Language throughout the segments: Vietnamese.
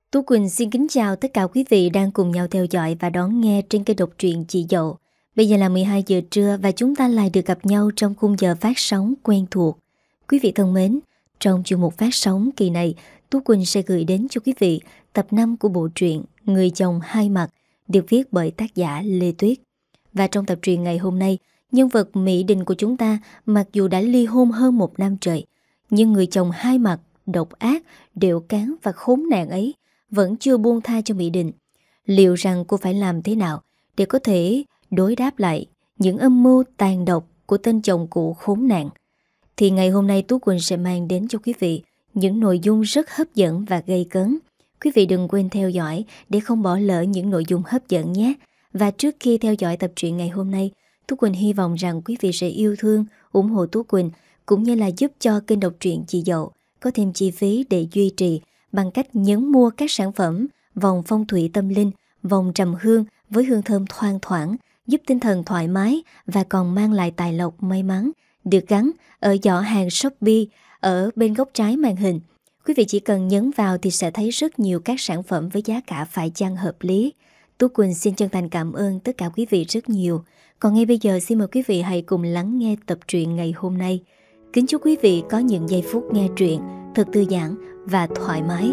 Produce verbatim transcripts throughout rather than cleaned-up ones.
Tú Quỳnh xin kính chào tất cả quý vị đang cùng nhau theo dõi và đón nghe trên kênh độc truyện Chị Dậu. Bây giờ là mười hai giờ trưa và chúng ta lại được gặp nhau trong khung giờ phát sóng quen thuộc. Quý vị thân mến, trong chuyên mục phát sóng kỳ này, Tú Quỳnh sẽ gửi đến cho quý vị tập năm của bộ truyện Người chồng hai mặt được viết bởi tác giả Lê Tuyết. Và trong tập truyện ngày hôm nay, nhân vật Mỹ Đình của chúng ta mặc dù đã ly hôn hơn một năm trời, nhưng người chồng hai mặt, độc ác, đệu cán và khốn nạn ấy vẫn chưa buông tha cho Mỹ Đình. Liệu rằng cô phải làm thế nào để có thể đối đáp lại những âm mưu tàn độc của tên chồng cũ khốn nạn? Thì ngày hôm nay Tú Quỳnh sẽ mang đến cho quý vị những nội dung rất hấp dẫn và gây cấn. Quý vị đừng quên theo dõi để không bỏ lỡ những nội dung hấp dẫn nhé. Và trước khi theo dõi tập truyện ngày hôm nay, Tú Quỳnh hy vọng rằng quý vị sẽ yêu thương, ủng hộ Tú Quỳnh cũng như là giúp cho kênh độc truyện Chị Dậu có thêm chi phí để duy trì bằng cách nhấn mua các sản phẩm vòng phong thủy tâm linh, vòng trầm hương với hương thơm thoang thoảng, giúp tinh thần thoải mái và còn mang lại tài lộc may mắn, được gắn ở giỏ hàng Shopee ở bên góc trái màn hình. Quý vị chỉ cần nhấn vào thì sẽ thấy rất nhiều các sản phẩm với giá cả phải chăng hợp lý. Tú Quỳnh xin chân thành cảm ơn tất cả quý vị rất nhiều. Còn ngay bây giờ xin mời quý vị hãy cùng lắng nghe tập truyện ngày hôm nay. Kính chúc quý vị có những giây phút nghe truyện thật thư giãn và thoải mái.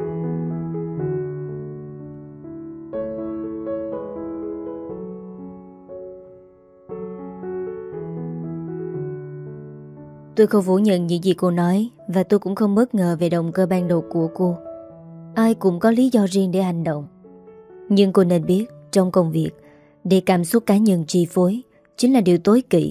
Tôi không phủ nhận những gì cô nói, và tôi cũng không bất ngờ về động cơ ban đầu của cô. Ai cũng có lý do riêng để hành động. Nhưng cô nên biết, trong công việc, để cảm xúc cá nhân chi phối chính là điều tối kỵ.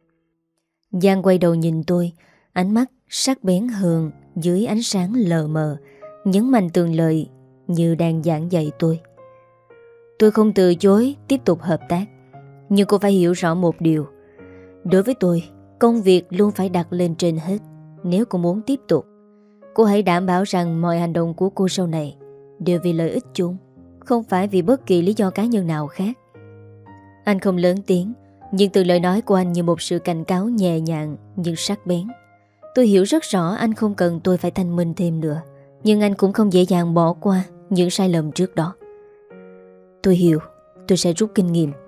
Giang quay đầu nhìn tôi, ánh mắt sắc bén hơn dưới ánh sáng lờ mờ, nhấn mạnh từng lời như đang giảng dạy tôi. Tôi không từ chối tiếp tục hợp tác, nhưng cô phải hiểu rõ một điều. Đối với tôi, công việc luôn phải đặt lên trên hết. Nếu cô muốn tiếp tục, cô hãy đảm bảo rằng mọi hành động của cô sau này đều vì lợi ích chung, không phải vì bất kỳ lý do cá nhân nào khác. Anh không lớn tiếng, nhưng từ lời nói của anh như một sự cảnh cáo nhẹ nhàng nhưng sắc bén. Tôi hiểu rất rõ anh không cần tôi phải thanh minh thêm nữa, nhưng anh cũng không dễ dàng bỏ qua những sai lầm trước đó. Tôi hiểu, tôi sẽ rút kinh nghiệm.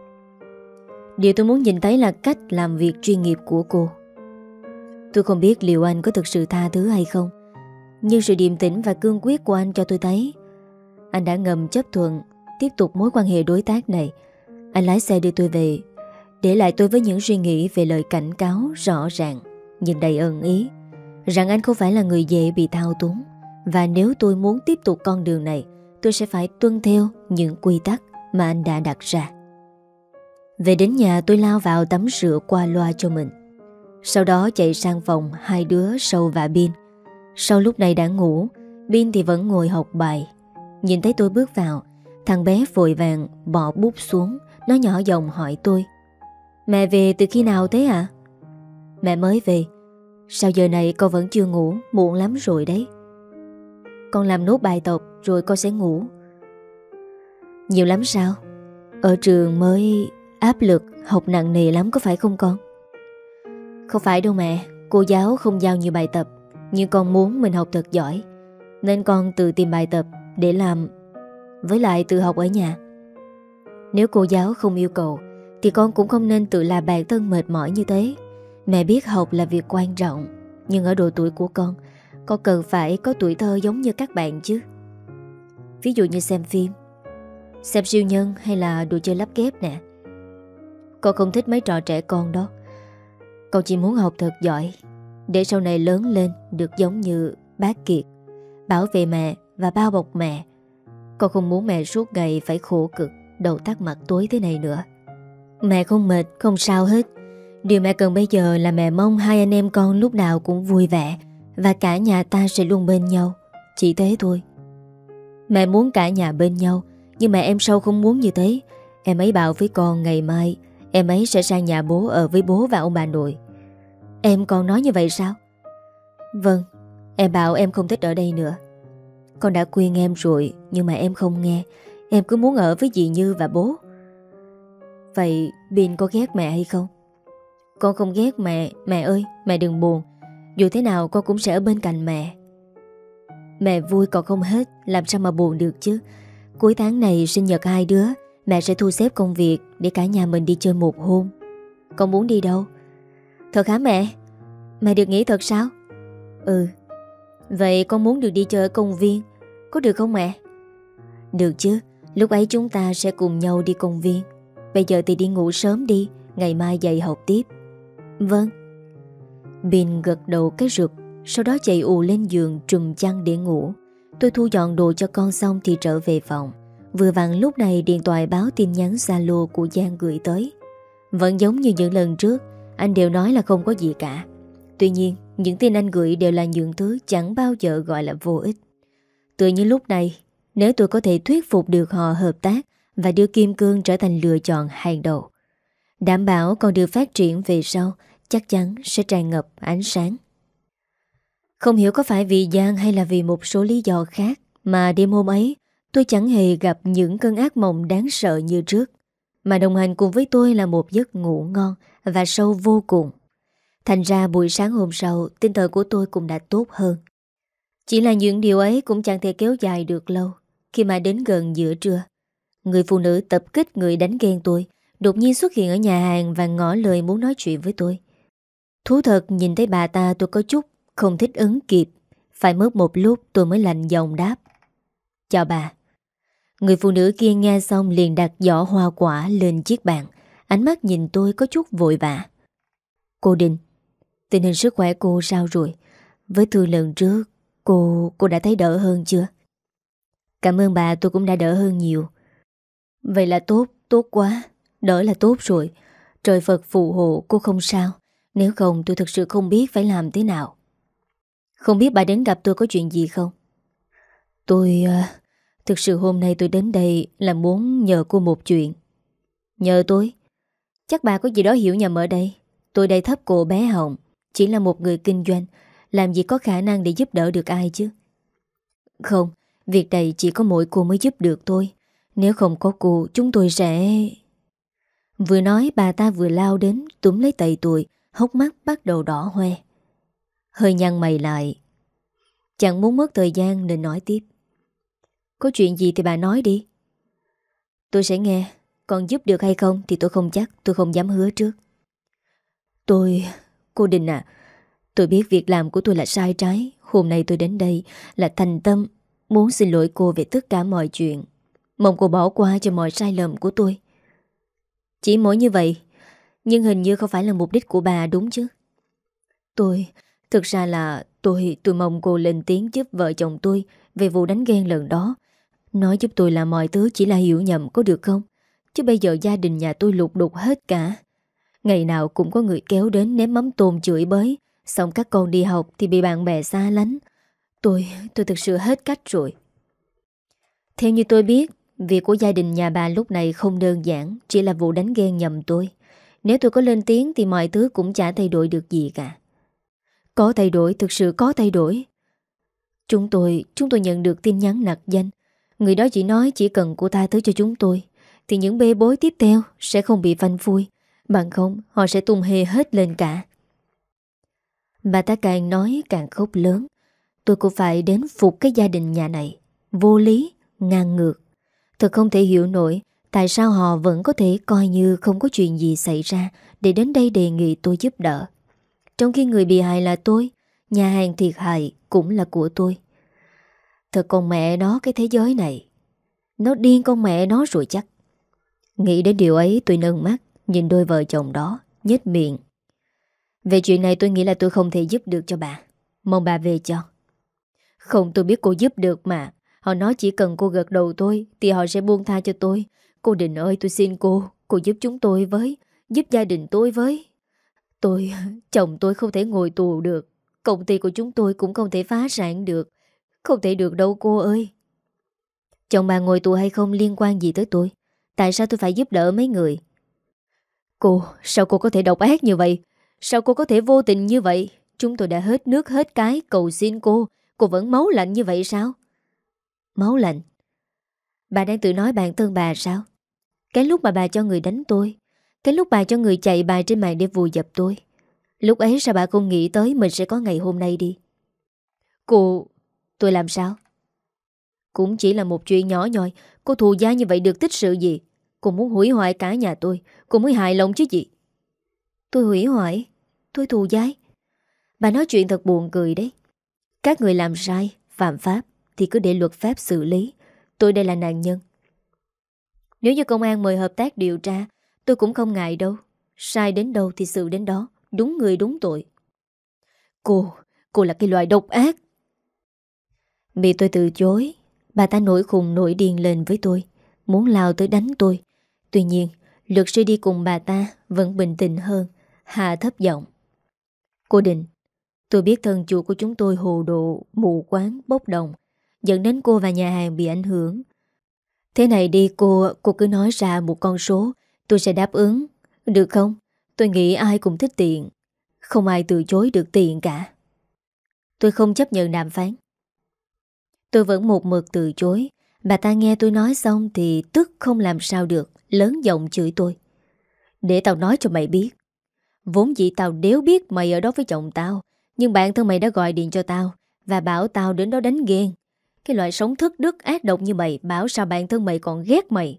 Điều tôi muốn nhìn thấy là cách làm việc chuyên nghiệp của cô. Tôi không biết liệu anh có thực sự tha thứ hay không, nhưng sự điềm tĩnh và cương quyết của anh cho tôi thấy anh đã ngầm chấp thuận tiếp tục mối quan hệ đối tác này. Anh lái xe đưa tôi về, để lại tôi với những suy nghĩ về lời cảnh cáo rõ ràng nhưng đầy ẩn ý, rằng anh không phải là người dễ bị thao túng. Và nếu tôi muốn tiếp tục con đường này, tôi sẽ phải tuân theo những quy tắc mà anh đã đặt ra. Về đến nhà, tôi lao vào tắm rửa qua loa cho mình. Sau đó chạy sang phòng hai đứa Sâu và Bin. Sau lúc này đã ngủ, Bin thì vẫn ngồi học bài. Nhìn thấy tôi bước vào, thằng bé vội vàng bỏ bút xuống. Nó nhỏ giọng hỏi tôi: Mẹ về từ khi nào thế ạ? À? Mẹ mới về. Sao giờ này con vẫn chưa ngủ? Muộn lắm rồi đấy. Con làm nốt bài tập rồi con sẽ ngủ. Nhiều lắm sao? Ở trường mới áp lực, học nặng nề lắm có phải không con? Không phải đâu mẹ, cô giáo không giao nhiều bài tập, nhưng con muốn mình học thật giỏi, nên con tự tìm bài tập để làm, với lại tự học ở nhà. Nếu cô giáo không yêu cầu thì con cũng không nên tự làm bản thân mệt mỏi như thế. Mẹ biết học là việc quan trọng, nhưng ở độ tuổi của con, con cần phải có tuổi thơ giống như các bạn chứ. Ví dụ như xem phim, xem siêu nhân hay là đồ chơi lắp ghép nè. Con không thích mấy trò trẻ con đó. Con chỉ muốn học thật giỏi, để sau này lớn lên được giống như bác Kiệt, bảo vệ mẹ và bao bọc mẹ. Con không muốn mẹ suốt ngày phải khổ cực, đầu tắt mặt tối thế này nữa. Mẹ không mệt, không sao hết. Điều mẹ cần bây giờ là mẹ mong hai anh em con lúc nào cũng vui vẻ, và cả nhà ta sẽ luôn bên nhau. Chỉ thế thôi. Mẹ muốn cả nhà bên nhau, nhưng mẹ em Sâu không muốn như thế. Em ấy bảo với con ngày mai em ấy sẽ sang nhà bố ở với bố và ông bà nội. Em còn nói như vậy sao? Vâng, em bảo em không thích ở đây nữa. Con đã khuyên em rồi, nhưng mà em không nghe. Em cứ muốn ở với dì Như và bố. Vậy Bin có ghét mẹ hay không? Con không ghét mẹ. Mẹ ơi, mẹ đừng buồn. Dù thế nào con cũng sẽ ở bên cạnh mẹ. Mẹ vui còn không hết, làm sao mà buồn được chứ. Cuối tháng này sinh nhật hai đứa, mẹ sẽ thu xếp công việc để cả nhà mình đi chơi một hôm. Con muốn đi đâu? Thật hả mẹ? Mẹ được nghỉ thật sao? Ừ. Vậy con muốn được đi chơi ở công viên, có được không mẹ? Được chứ, lúc ấy chúng ta sẽ cùng nhau đi công viên. Bây giờ thì đi ngủ sớm đi, ngày mai dậy học tiếp. Vâng. Bin gật đầu cái rụp, sau đó chạy ù lên giường trùm chăn để ngủ. Tôi thu dọn đồ cho con xong thì trở về phòng. Vừa vặn lúc này điện thoại báo tin nhắn Zalo của Giang gửi tới. Vẫn giống như những lần trước, anh đều nói là không có gì cả. Tuy nhiên, những tin anh gửi đều là những thứ chẳng bao giờ gọi là vô ích. Tự như lúc này, nếu tôi có thể thuyết phục được họ hợp tác và đưa Kim Cương trở thành lựa chọn hàng đầu, đảm bảo con đường phát triển về sau chắc chắn sẽ tràn ngập ánh sáng. Không hiểu có phải vì Giang hay là vì một số lý do khác mà đêm hôm ấy tôi chẳng hề gặp những cơn ác mộng đáng sợ như trước, mà đồng hành cùng với tôi là một giấc ngủ ngon và sâu vô cùng. Thành ra buổi sáng hôm sau, tinh thần của tôi cũng đã tốt hơn. Chỉ là những điều ấy cũng chẳng thể kéo dài được lâu. Khi mà đến gần giữa trưa, người phụ nữ tập kích người đánh ghen tôi đột nhiên xuất hiện ở nhà hàng và ngỏ lời muốn nói chuyện với tôi. Thú thật, nhìn thấy bà ta tôi có chút không thích ứng kịp. Phải mất một lúc tôi mới lạnh giọng đáp: Chào bà. Người phụ nữ kia nghe xong liền đặt giỏ hoa quả lên chiếc bàn, ánh mắt nhìn tôi có chút vội vã. Cô Đình, tình hình sức khỏe cô sao rồi? Với thương lần trước, cô cô đã thấy đỡ hơn chưa? Cảm ơn bà, tôi cũng đã đỡ hơn nhiều. Vậy là tốt, tốt quá. Đỡ là tốt rồi. Trời Phật phù hộ cô không sao. Nếu không tôi thực sự không biết phải làm thế nào. Không biết bà đến gặp tôi có chuyện gì không? Tôi... Uh, thực sự hôm nay tôi đến đây là muốn nhờ cô một chuyện. Nhờ tôi? Chắc bà có gì đó hiểu nhầm ở đây. Tôi đây thấp cô bé Hồng, chỉ là một người kinh doanh, làm gì có khả năng để giúp đỡ được ai chứ. Không, việc này chỉ có mỗi cô mới giúp được tôi. Nếu không có cô, chúng tôi sẽ... Vừa nói bà ta vừa lao đến, túm lấy tay tôi, hốc mắt bắt đầu đỏ hoe. Hơi nhăn mày lại, chẳng muốn mất thời gian nên nói tiếp. Có chuyện gì thì bà nói đi. Tôi sẽ nghe, còn giúp được hay không thì tôi không chắc, tôi không dám hứa trước. Tôi... Cô Đình à, tôi biết việc làm của tôi là sai trái. Hôm nay tôi đến đây là thành tâm muốn xin lỗi cô về tất cả mọi chuyện. Mong cô bỏ qua cho mọi sai lầm của tôi. Chỉ mỗi như vậy. Nhưng hình như không phải là mục đích của bà đúng chứ? Tôi... Thực ra là tôi... Tôi mong cô lên tiếng giúp vợ chồng tôi về vụ đánh ghen lần đó. Nói giúp tôi là mọi thứ chỉ là hiểu nhầm, có được không? Chứ bây giờ gia đình nhà tôi lục đục hết cả. Ngày nào cũng có người kéo đến ném mắm tôm chửi bới. Xong các con đi học thì bị bạn bè xa lánh. Tôi... Tôi thực sự hết cách rồi. Theo như tôi biết, việc của gia đình nhà bà lúc này không đơn giản, chỉ là vụ đánh ghen nhầm tôi. Nếu tôi có lên tiếng thì mọi thứ cũng chả thay đổi được gì cả. Có thay đổi, thực sự có thay đổi. Chúng tôi, chúng tôi nhận được tin nhắn nặc danh. Người đó chỉ nói chỉ cần cô tha thứ cho chúng tôi thì những bê bối tiếp theo sẽ không bị phanh phui. Bằng không họ sẽ tung hê hết lên cả. Bà ta càng nói càng khóc lớn. Tôi cũng phải đến phục cái gia đình nhà này. Vô lý, ngang ngược. Thật không thể hiểu nổi tại sao họ vẫn có thể coi như không có chuyện gì xảy ra để đến đây đề nghị tôi giúp đỡ. Trong khi người bị hại là tôi, nhà hàng thiệt hại cũng là của tôi. Thật con mẹ nó cái thế giới này. Nó điên con mẹ nó rồi chắc. Nghĩ đến điều ấy tôi nâng mắt nhìn đôi vợ chồng đó, nhếch miệng. Về chuyện này tôi nghĩ là tôi không thể giúp được cho bà. Mong bà về cho. Không, tôi biết cô giúp được mà. Họ nói chỉ cần cô gật đầu tôi thì họ sẽ buông tha cho tôi. Cô Đình ơi, tôi xin cô, cô giúp chúng tôi với, giúp gia đình tôi với. Tôi, chồng tôi không thể ngồi tù được. Công ty của chúng tôi cũng không thể phá sản được. Không thể được đâu cô ơi. Chồng bà ngồi tù hay không liên quan gì tới tôi. Tại sao tôi phải giúp đỡ mấy người? Cô, sao cô có thể độc ác như vậy? Sao cô có thể vô tình như vậy? Chúng tôi đã hết nước hết cái cầu xin cô. Cô vẫn máu lạnh như vậy sao? Máu lạnh? Bà đang tự nói bản thân bà sao? Cái lúc mà bà cho người đánh tôi, cái lúc bà cho người chạy bài trên mạng để vùi dập tôi, lúc ấy sao bà không nghĩ tới mình sẽ có ngày hôm nay đi? Cô... Tôi làm sao? Cũng chỉ là một chuyện nhỏ nhoi. Cô thù giá như vậy được tích sự gì? Cô muốn hủy hoại cả nhà tôi. Cô mới hài lòng chứ gì? Tôi hủy hoại? Tôi thù giái? Bà nói chuyện thật buồn cười đấy. Các người làm sai, phạm pháp thì cứ để luật pháp xử lý. Tôi đây là nạn nhân. Nếu như công an mời hợp tác điều tra, tôi cũng không ngại đâu. Sai đến đâu thì xử đến đó. Đúng người đúng tội. Cô, cô là cái loại độc ác. Bị tôi từ chối, bà ta nổi khùng nổi điên lên với tôi, muốn lao tới đánh tôi. Tuy nhiên, luật sư đi cùng bà ta vẫn bình tĩnh hơn, hạ thấp giọng. Cô Định, tôi biết thân chủ của chúng tôi hồ đồ, mù quáng, bốc đồng, dẫn đến cô và nhà hàng bị ảnh hưởng. Thế này đi cô, cô cứ nói ra một con số, tôi sẽ đáp ứng. Được không? Tôi nghĩ ai cũng thích tiền. Không ai từ chối được tiền cả. Tôi không chấp nhận đàm phán. Tôi vẫn một mực từ chối. Bà ta nghe tôi nói xong thì tức không làm sao được, lớn giọng chửi tôi. Để tao nói cho mày biết. Vốn dĩ tao đéo biết mày ở đó với chồng tao, nhưng bạn thân mày đã gọi điện cho tao và bảo tao đến đó đánh ghen. Cái loại sống thất đức ác độc như mày, bảo sao bạn thân mày còn ghét mày.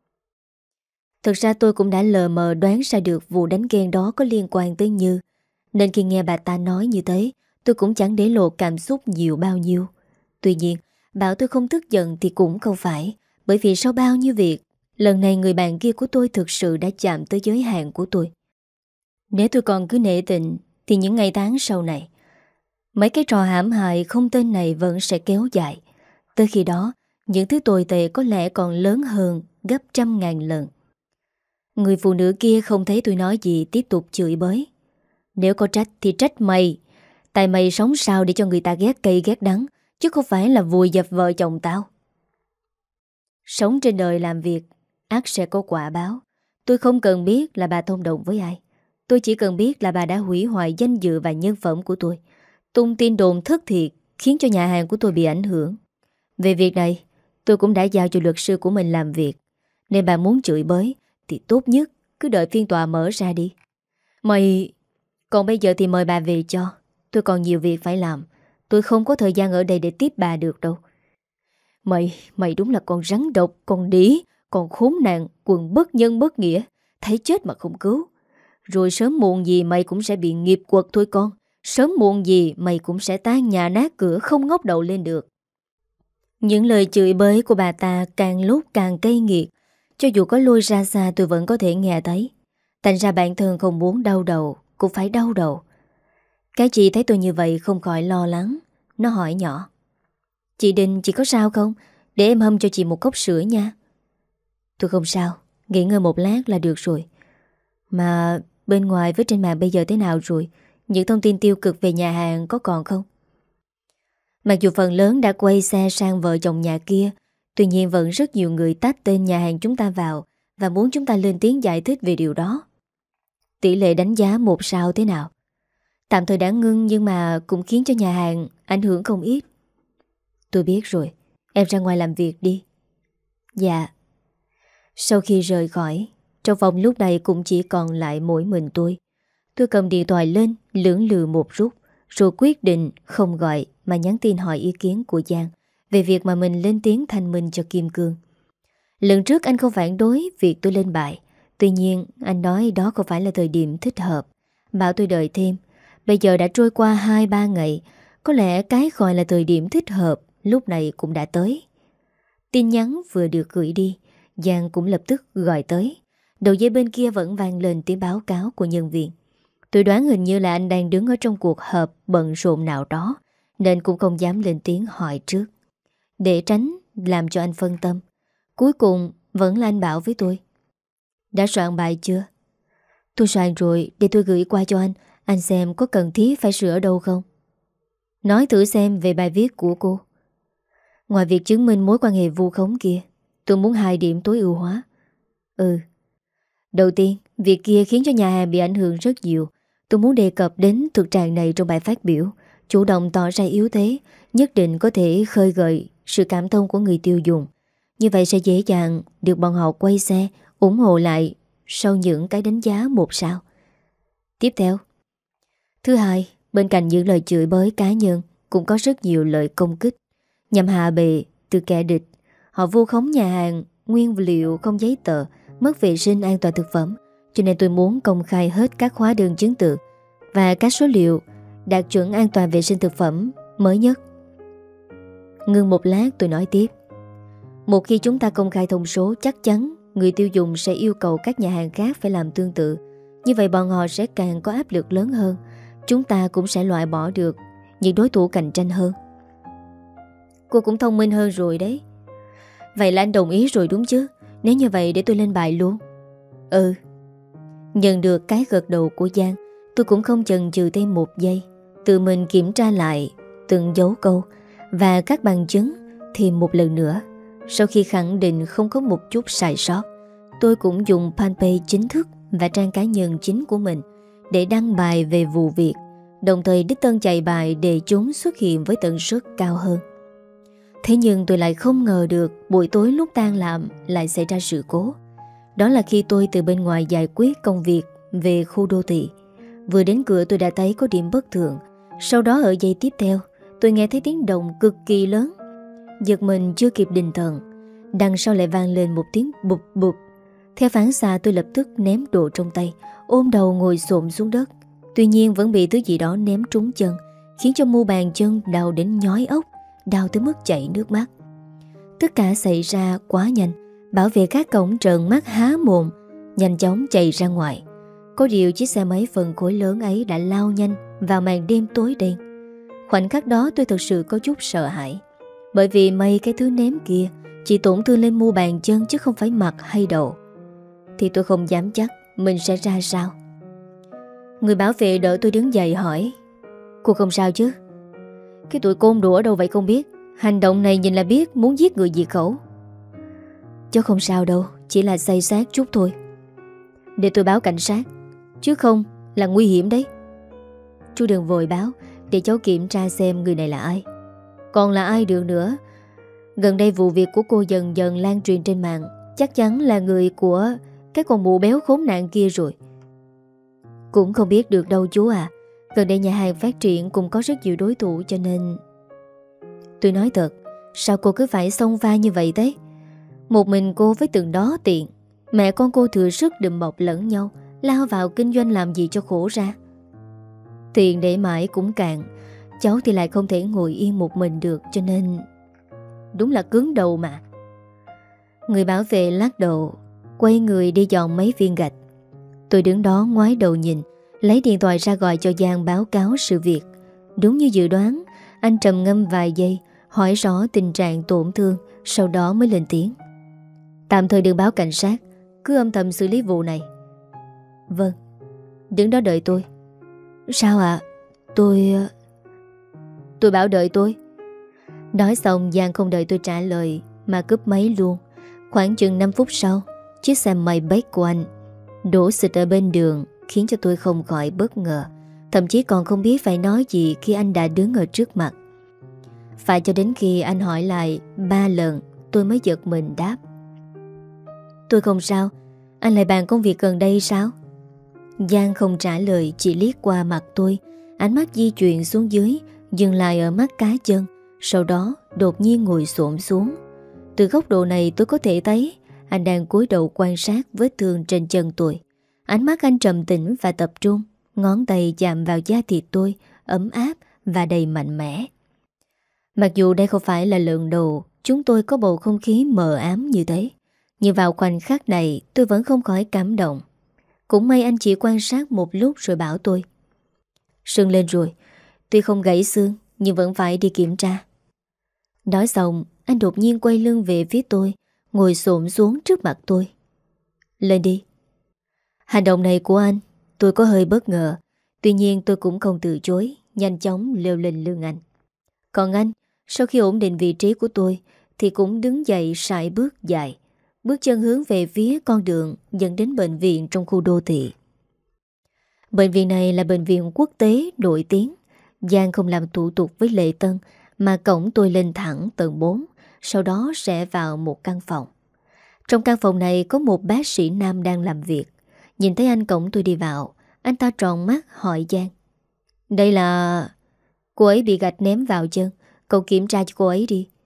Thực ra tôi cũng đã lờ mờ đoán ra được vụ đánh ghen đó có liên quan tới Như. Nên khi nghe bà ta nói như thế, tôi cũng chẳng để lộ cảm xúc nhiều bao nhiêu. Tuy nhiên, bảo tôi không tức giận thì cũng không phải. Bởi vì sau bao nhiêu việc, lần này người bạn kia của tôi thực sự đã chạm tới giới hạn của tôi. Nếu tôi còn cứ nể tình, thì những ngày tháng sau này, mấy cái trò hãm hại không tên này vẫn sẽ kéo dài. Tới khi đó, những thứ tồi tệ có lẽ còn lớn hơn gấp trăm ngàn lần. Người phụ nữ kia không thấy tôi nói gì, tiếp tục chửi bới. Nếu có trách thì trách mày. Tại mày sống sao để cho người ta ghét cây ghét đắng, chứ không phải là vùi dập vợ chồng tao. Sống trên đời làm việc, ắt sẽ có quả báo. Tôi không cần biết là bà thông đồng với ai. Tôi chỉ cần biết là bà đã hủy hoại danh dự và nhân phẩm của tôi, tung tin đồn thất thiệt, khiến cho nhà hàng của tôi bị ảnh hưởng. Về việc này, tôi cũng đã giao cho luật sư của mình làm việc. Nên bà muốn chửi bới thì tốt nhất cứ đợi phiên tòa mở ra đi. Mày... Còn bây giờ thì mời bà về cho. Tôi còn nhiều việc phải làm. Tôi không có thời gian ở đây để tiếp bà được đâu. Mày, mày đúng là con rắn độc, con đĩ, con khốn nạn, quần bất nhân bất nghĩa. Thấy chết mà không cứu. Rồi sớm muộn gì mày cũng sẽ bị nghiệp quật thôi con. Sớm muộn gì mày cũng sẽ tan nhà nát cửa, không ngóc đầu lên được. Những lời chửi bới của bà ta càng lúc càng cay nghiệt. Cho dù có lôi ra xa tôi vẫn có thể nghe thấy. Thành ra bản thân không muốn đau đầu cũng phải đau đầu. Cái chị thấy tôi như vậy không khỏi lo lắng. Nó hỏi nhỏ: Chị Đình, chị có sao không? Để em hâm cho chị một cốc sữa nha. Tôi không sao, nghỉ ngơi một lát là được rồi. Mà bên ngoài với trên mạng bây giờ thế nào rồi? Những thông tin tiêu cực về nhà hàng có còn không? Mặc dù phần lớn đã quay xe sang vợ chồng nhà kia, tuy nhiên vẫn rất nhiều người tách tên nhà hàng chúng ta vào và muốn chúng ta lên tiếng giải thích về điều đó. Tỷ lệ đánh giá một sao thế nào? Tạm thời đã ngưng nhưng mà cũng khiến cho nhà hàng ảnh hưởng không ít. Tôi biết rồi, em ra ngoài làm việc đi. Dạ. Sau khi rời khỏi, trong phòng lúc này cũng chỉ còn lại mỗi mình tôi. Tôi cầm điện thoại lên, lưỡng lự một rút, rồi quyết định không gọi mà nhắn tin hỏi ý kiến của Giang về việc mà mình lên tiếng thanh minh cho Kim Cương. Lần trước anh không phản đối việc tôi lên bài. Tuy nhiên anh nói đó không phải là thời điểm thích hợp, bảo tôi đợi thêm. Bây giờ đã trôi qua hai ba ngày, có lẽ cái gọi là thời điểm thích hợp lúc này cũng đã tới. Tin nhắn vừa được gửi đi, Giang cũng lập tức gọi tới. Đầu dây bên kia vẫn vang lên tiếng báo cáo của nhân viên. Tôi đoán hình như là anh đang đứng ở trong cuộc họp bận rộn nào đó, nên cũng không dám lên tiếng hỏi trước, để tránh làm cho anh phân tâm. Cuối cùng vẫn là anh bảo với tôi: Đã soạn bài chưa? Tôi soạn rồi, để tôi gửi qua cho anh. Anh xem có cần thiết phải sửa ở đâu không? Nói thử xem về bài viết của cô. Ngoài việc chứng minh mối quan hệ vu khống kia, tôi muốn hai điểm tối ưu hóa. Ừ. Đầu tiên, việc kia khiến cho nhà hàng bị ảnh hưởng rất nhiều. Tôi muốn đề cập đến thực trạng này trong bài phát biểu, chủ động tỏ ra yếu thế, nhất định có thể khơi gợi sự cảm thông của người tiêu dùng. Như vậy sẽ dễ dàng được bọn họ quay xe, ủng hộ lại sau những cái đánh giá một sao. Tiếp theo, thứ hai, bên cạnh những lời chửi bới cá nhân cũng có rất nhiều lời công kích. nhằm hạ bệ từ kẻ địch. Họ vu khống nhà hàng, nguyên liệu không giấy tờ, mất vệ sinh an toàn thực phẩm. Cho nên tôi muốn công khai hết các hóa đơn chứng từ và các số liệu đạt chuẩn an toàn vệ sinh thực phẩm mới nhất. Ngưng một lát tôi nói tiếp. Một khi chúng ta công khai thông số, chắc chắn người tiêu dùng sẽ yêu cầu các nhà hàng khác phải làm tương tự. Như vậy bọn họ sẽ càng có áp lực lớn hơn. Chúng ta cũng sẽ loại bỏ được những đối thủ cạnh tranh hơn. Cô cũng thông minh hơn rồi đấy. Vậy là anh đồng ý rồi đúng chứ? Nếu như vậy để tôi lên bài luôn. Ừ. Nhận được cái gật đầu của Giang, tôi cũng không chần chừ thêm một giây, tự mình kiểm tra lại từng dấu câu và các bằng chứng thêm một lần nữa. Sau khi khẳng định không có một chút sai sót, tôi cũng dùng fanpage chính thức và trang cá nhân chính của mình để đăng bài về vụ việc, đồng thời đích thân chạy bài để chúng xuất hiện với tần suất cao hơn. Thế nhưng tôi lại không ngờ được buổi tối lúc tan làm lại xảy ra sự cố. Đó là khi tôi từ bên ngoài giải quyết công việc về khu đô thị. Vừa đến cửa tôi đã thấy có điểm bất thường. Sau đó ở giây tiếp theo, tôi nghe thấy tiếng động cực kỳ lớn. Giật mình chưa kịp định thần, đằng sau lại vang lên một tiếng bụp bụp. Theo phản xạ tôi lập tức ném đồ trong tay, ôm đầu ngồi xổm xuống đất. Tuy nhiên vẫn bị thứ gì đó ném trúng chân, khiến cho mu bàn chân đau đến nhói ốc, đau tới mức chảy nước mắt. Tất cả xảy ra quá nhanh. Bảo vệ các cổng trợn mắt há mồm, nhanh chóng chạy ra ngoài. Có điều chiếc xe máy phần khối lớn ấy đã lao nhanh vào màn đêm tối đen. Khoảnh khắc đó tôi thực sự có chút sợ hãi, bởi vì mấy cái thứ ném kia chỉ tổn thương lên mu bàn chân chứ không phải mặt hay đầu. Thì tôi không dám chắc mình sẽ ra sao. Người bảo vệ đỡ tôi đứng dậy hỏi: Cô không sao chứ? Cái tụi côn đồ ở đâu vậy không biết. Hành động này nhìn là biết muốn giết người diệt khẩu. Cháu không sao đâu, chỉ là say sát chút thôi. Để tôi báo cảnh sát, chứ không là nguy hiểm đấy. Chú đừng vội báo, để cháu kiểm tra xem người này là ai. Còn là ai được nữa. Gần đây vụ việc của cô dần dần lan truyền trên mạng, chắc chắn là người của cái con mụ béo khốn nạn kia rồi. Cũng không biết được đâu chú à. Gần đây nhà hàng phát triển cũng có rất nhiều đối thủ cho nên... Tôi nói thật, sao cô cứ phải xông pha như vậy thế? Một mình cô với từng đó tiền, mẹ con cô thừa sức đùm bọc lẫn nhau, lao vào kinh doanh làm gì cho khổ ra. Tiền để mãi cũng cạn, cháu thì lại không thể ngồi yên một mình được, cho nên... Đúng là cứng đầu mà. Người bảo vệ lắc đầu, quay người đi dọn mấy viên gạch. Tôi đứng đó ngoái đầu nhìn, lấy điện thoại ra gọi cho Giang báo cáo sự việc. Đúng như dự đoán, anh trầm ngâm vài giây, hỏi rõ tình trạng tổn thương, sau đó mới lên tiếng. Tạm thời đừng báo cảnh sát, cứ âm thầm xử lý vụ này. Vâng. Đứng đó đợi tôi. Sao ạ? À? Tôi... Tôi bảo đợi tôi. Nói xong Giang không đợi tôi trả lời mà cúp máy luôn. Khoảng chừng năm phút sau, chiếc xe Maybach của anh đổ xịt ở bên đường, khiến cho tôi không khỏi bất ngờ. Thậm chí còn không biết phải nói gì khi anh đã đứng ở trước mặt. Phải cho đến khi anh hỏi lại ba lần, tôi mới giật mình đáp: Tôi không sao. Anh lại bàn công việc gần đây sao? Giang không trả lời, chỉ liếc qua mặt tôi. Ánh mắt di chuyển xuống dưới, dừng lại ở mắt cá chân, sau đó đột nhiên ngồi xổm xuống. Từ góc độ này tôi có thể thấy anh đang cúi đầu quan sát vết thương trên chân tôi. Ánh mắt anh trầm tĩnh và tập trung, ngón tay chạm vào da thịt tôi, ấm áp và đầy mạnh mẽ. Mặc dù đây không phải là lần đầu chúng tôi có bầu không khí mờ ám như thế, nhưng vào khoảnh khắc này tôi vẫn không khỏi cảm động. Cũng may anh chỉ quan sát một lúc rồi bảo tôi: Sưng lên rồi, tuy không gãy xương nhưng vẫn phải đi kiểm tra. Nói xong anh đột nhiên quay lưng về phía tôi, ngồi xổm xuống trước mặt tôi. Lên đi. Hành động này của anh tôi có hơi bất ngờ. Tuy nhiên tôi cũng không từ chối, nhanh chóng leo lên lưng anh. Còn anh, sau khi ổn định vị trí của tôi thì cũng đứng dậy sải bước dài, bước chân hướng về phía con đường dẫn đến bệnh viện trong khu đô thị. Bệnh viện này là bệnh viện quốc tế nổi tiếng. Giang không làm thủ tục với lễ tân mà cổng tôi lên thẳng tầng bốn, sau đó sẽ vào một căn phòng. Trong căn phòng này có một bác sĩ nam đang làm việc. Nhìn thấy anh cổng tôi đi vào, anh ta tròn mắt hỏi Giang: Đây là... Cô ấy bị gạch ném vào chân, cậu kiểm tra cho cô ấy đi.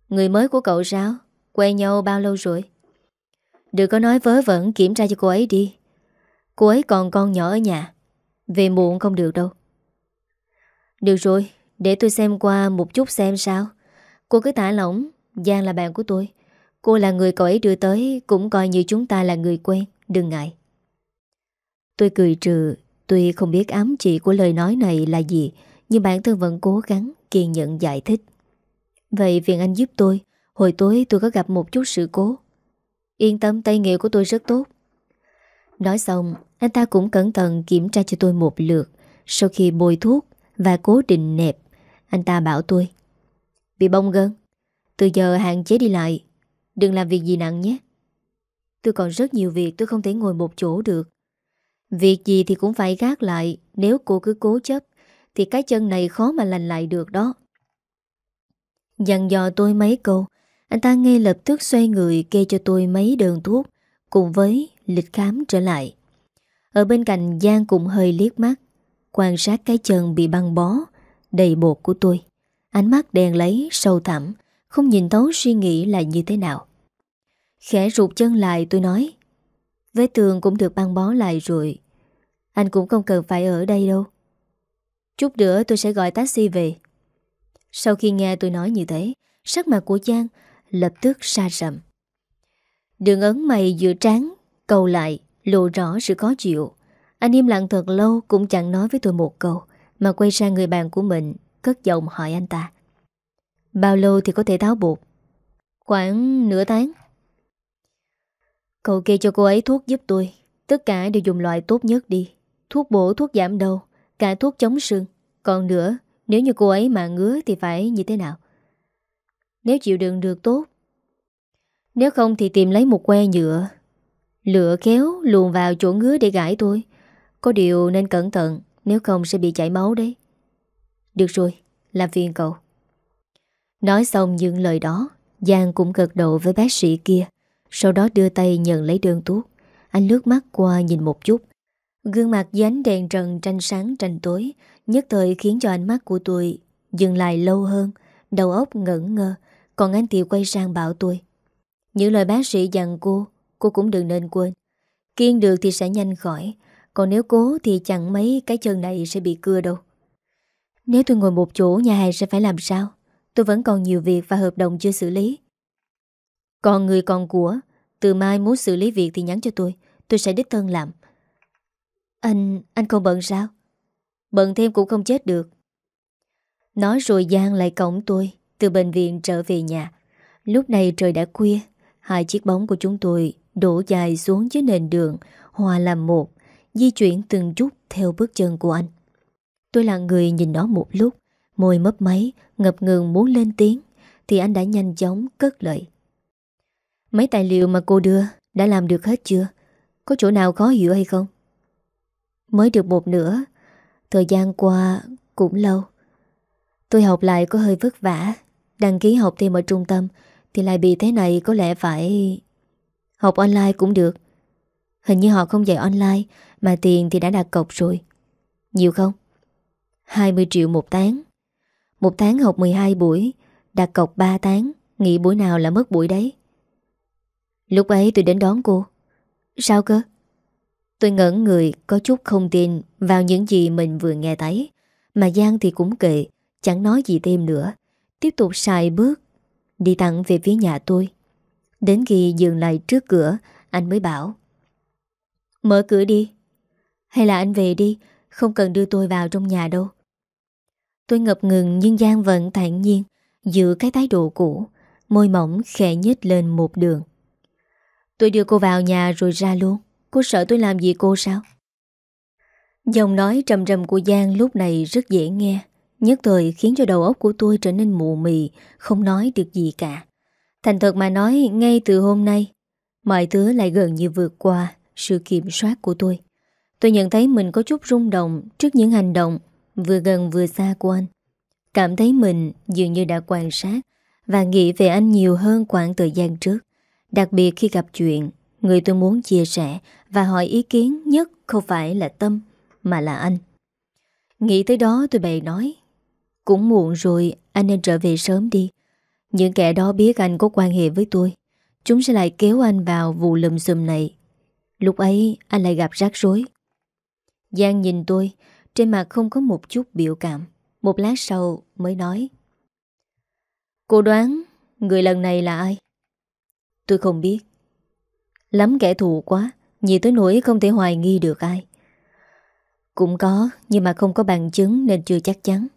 Người mới của cậu sao? Quen nhau bao lâu rồi? Đừng có nói vớ vẩn, kiểm tra cho cô ấy đi. Cô ấy còn con nhỏ ở nhà. Về muộn không được đâu. Được rồi, để tôi xem qua một chút xem sao. Cô cứ thả lỏng. Giang là bạn của tôi. Cô là người cậu ấy đưa tới, cũng coi như chúng ta là người quen. Đừng ngại. Tôi cười trừ. Tuy không biết ám chỉ của lời nói này là gì, nhưng bản thân vẫn cố gắng kiên nhẫn giải thích. Vậy phiền anh giúp tôi. Hồi tối tôi có gặp một chút sự cố. Yên tâm, tay nghề của tôi rất tốt. Nói xong, anh ta cũng cẩn thận kiểm tra cho tôi một lượt. Sau khi bôi thuốc và cố định nẹp, anh ta bảo tôi: bị bong gân, từ giờ hạn chế đi lại, đừng làm việc gì nặng nhé. Tôi còn rất nhiều việc, tôi không thể ngồi một chỗ được. Việc gì thì cũng phải gác lại. Nếu cô cứ cố chấp thì cái chân này khó mà lành lại được đó. Dặn dò tôi mấy câu, anh ta ngay lập tức xoay người kê cho tôi mấy đơn thuốc cùng với lịch khám trở lại. Ở bên cạnh, Giang cũng hơi liếc mắt quan sát cái chân bị băng bó đầy bột của tôi. Ánh mắt đen lấy sâu thẳm, không nhìn thấu suy nghĩ là như thế nào. Khẽ rụt chân lại, tôi nói: vết thương cũng được băng bó lại rồi, anh cũng không cần phải ở đây đâu. Chút nữa tôi sẽ gọi taxi về. Sau khi nghe tôi nói như thế, sắc mặt của Giang lập tức sa sầm. Đường ấn mày giữa trán cầu lại, lộ rõ sự khó chịu. Anh im lặng thật lâu cũng chẳng nói với tôi một câu, mà quay sang người bạn của mình, cất giọng hỏi anh ta: bao lâu thì có thể tháo bột? Khoảng nửa tháng. Cậu kê cho cô ấy thuốc giúp tôi. Tất cả đều dùng loại tốt nhất đi. Thuốc bổ, thuốc giảm đau, cả thuốc chống sưng. Còn nữa, nếu như cô ấy mà ngứa thì phải như thế nào? Nếu chịu đựng được tốt, nếu không thì tìm lấy một que nhựa, lựa khéo luồn vào chỗ ngứa để gãi tôi. Có điều nên cẩn thận, nếu không sẽ bị chảy máu đấy. Được rồi, làm phiền cậu. Nói xong những lời đó, Giang cũng gật đầu với bác sĩ kia. Sau đó đưa tay nhận lấy đơn thuốc. Anh lướt mắt qua nhìn một chút. Gương mặt dánh đèn trần tranh sáng tranh tối, nhất thời khiến cho ánh mắt của tôi dừng lại lâu hơn. Đầu óc ngẩn ngơ. Còn anh thì quay sang bảo tôi: những lời bác sĩ dặn cô, cô cũng đừng nên quên. Kiêng được thì sẽ nhanh khỏi, còn nếu cố thì chẳng mấy cái chân này sẽ bị cưa đâu. Nếu tôi ngồi một chỗ, nhà hàng sẽ phải làm sao? Tôi vẫn còn nhiều việc và hợp đồng chưa xử lý. Còn người còn của, từ mai muốn xử lý việc thì nhắn cho tôi, tôi sẽ đích thân làm. Anh, anh không bận sao? Bận thêm cũng không chết được. Nói rồi Giang lại cõng tôi từ bệnh viện trở về nhà. Lúc này trời đã khuya, hai chiếc bóng của chúng tôi đổ dài xuống dưới nền đường, hòa làm một, di chuyển từng chút theo bước chân của anh. Tôi lặng người nhìn nó một lúc, môi mấp máy, ngập ngừng muốn lên tiếng, thì anh đã nhanh chóng cất lời: mấy tài liệu mà cô đưa đã làm được hết chưa? Có chỗ nào khó hiểu hay không? Mới được một nửa. Thời gian qua cũng lâu. Tôi học lại có hơi vất vả. Đăng ký học thêm ở trung tâm thì lại bị thế này, có lẽ phải học online cũng được. Hình như họ không dạy online, mà tiền thì đã đặt cọc rồi. Nhiều không? hai mươi triệu một tháng. Một tháng học mười hai buổi, đặt cọc ba tháng, nghĩ buổi nào là mất buổi đấy. Lúc ấy tôi đến đón cô. Sao cơ? Tôi ngẩn người, có chút không tin vào những gì mình vừa nghe thấy. Mà Giang thì cũng kệ, chẳng nói gì thêm nữa, tiếp tục sải bước đi thẳng về phía nhà tôi. Đến khi dừng lại trước cửa, anh mới bảo: mở cửa đi. Hay là anh về đi, không cần đưa tôi vào trong nhà đâu. Tôi ngập ngừng nhưng Giang vẫn thản nhiên, giữ cái thái độ cũ, môi mỏng khẽ nhếch lên một đường. Tôi đưa cô vào nhà rồi ra luôn. Cô sợ tôi làm gì cô sao? Giọng nói trầm trầm của Giang lúc này rất dễ nghe, nhất thời khiến cho đầu óc của tôi trở nên mù mị, không nói được gì cả. Thành thật mà nói, ngay từ hôm nay, mọi thứ lại gần như vượt qua sự kiểm soát của tôi. Tôi nhận thấy mình có chút rung động trước những hành động vừa gần vừa xa của anh. Cảm thấy mình dường như đã quan sát và nghĩ về anh nhiều hơn khoảng thời gian trước. Đặc biệt khi gặp chuyện, người tôi muốn chia sẻ và hỏi ý kiến nhất không phải là Tâm, mà là anh. Nghĩ tới đó tôi bèn nói: cũng muộn rồi, anh nên trở về sớm đi. Những kẻ đó biết anh có quan hệ với tôi, chúng sẽ lại kéo anh vào vụ lùm xùm này. Lúc ấy anh lại gặp rắc rối. Giang nhìn tôi, trên mặt không có một chút biểu cảm. Một lát sau mới nói: Cô đoán người lần này là ai? Tôi không biết. Lắm kẻ thù quá, nhiều tới nỗi không thể hoài nghi được ai. Cũng có, nhưng mà không có bằng chứng nên chưa chắc chắn.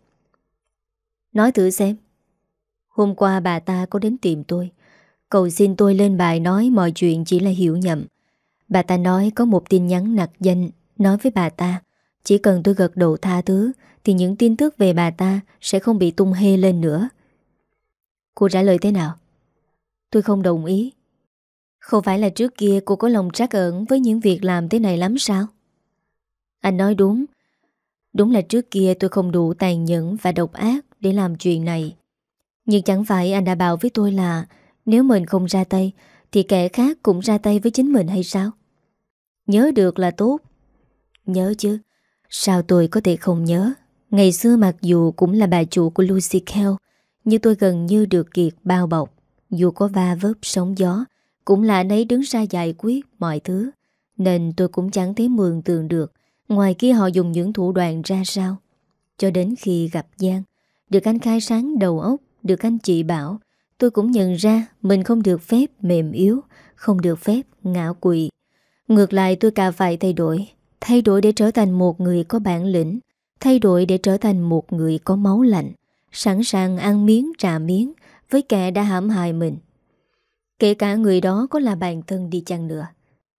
Nói thử xem. Hôm qua bà ta có đến tìm tôi, cầu xin tôi lên bài nói mọi chuyện chỉ là hiểu nhầm. Bà ta nói có một tin nhắn nặc danh nói với bà ta chỉ cần tôi gật đầu tha thứ thì những tin tức về bà ta sẽ không bị tung hê lên nữa. Cô trả lời thế nào? Tôi không đồng ý. Không phải là trước kia cô có lòng trắc ẩn với những việc làm thế này lắm sao? Anh nói đúng. Đúng là trước kia tôi không đủ tàn nhẫn và độc ác để làm chuyện này. Nhưng chẳng phải anh đã bảo với tôi là nếu mình không ra tay thì kẻ khác cũng ra tay với chính mình hay sao? Nhớ được là tốt. Nhớ chứ. Sao tôi có thể không nhớ? Ngày xưa mặc dù cũng là bà chủ của Lucy Kell, nhưng tôi gần như được Kiệt bao bọc. Dù có va vấp sóng gió, cũng là anh ấy đứng ra giải quyết mọi thứ. Nên tôi cũng chẳng thấy mường tượng được ngoài kia họ dùng những thủ đoạn ra sao. Cho đến khi gặp Giang, được anh khai sáng đầu óc, được anh chị bảo, tôi cũng nhận ra mình không được phép mềm yếu, không được phép ngạo quỵ. Ngược lại tôi càng phải thay đổi. Thay đổi để trở thành một người có bản lĩnh, thay đổi để trở thành một người có máu lạnh, sẵn sàng ăn miếng trả miếng với kẻ đã hãm hại mình, kể cả người đó có là bạn thân đi chăng nữa.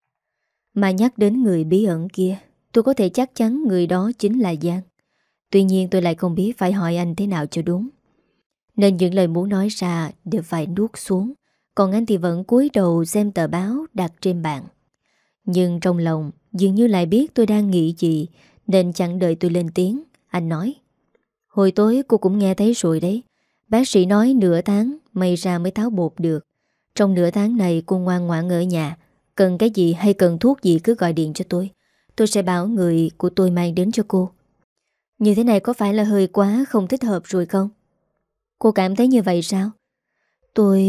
Mà nhắc đến người bí ẩn kia, tôi có thể chắc chắn người đó chính là Giang. Tuy nhiên tôi lại không biết phải hỏi anh thế nào cho đúng, nên những lời muốn nói ra đều phải nuốt xuống. Còn anh thì vẫn cúi đầu xem tờ báo đặt trên bàn. Nhưng trong lòng dường như lại biết tôi đang nghĩ gì, nên chẳng đợi tôi lên tiếng, anh nói: Hồi tối cô cũng nghe thấy rồi đấy. Bác sĩ nói nửa tháng may ra mới tháo bột được. Trong nửa tháng này cô ngoan ngoãn ở nhà. Cần cái gì hay cần thuốc gì cứ gọi điện cho tôi. Tôi sẽ bảo người của tôi mang đến cho cô. Như thế này có phải là hơi quá không thích hợp rồi không? Cô cảm thấy như vậy sao? Tôi...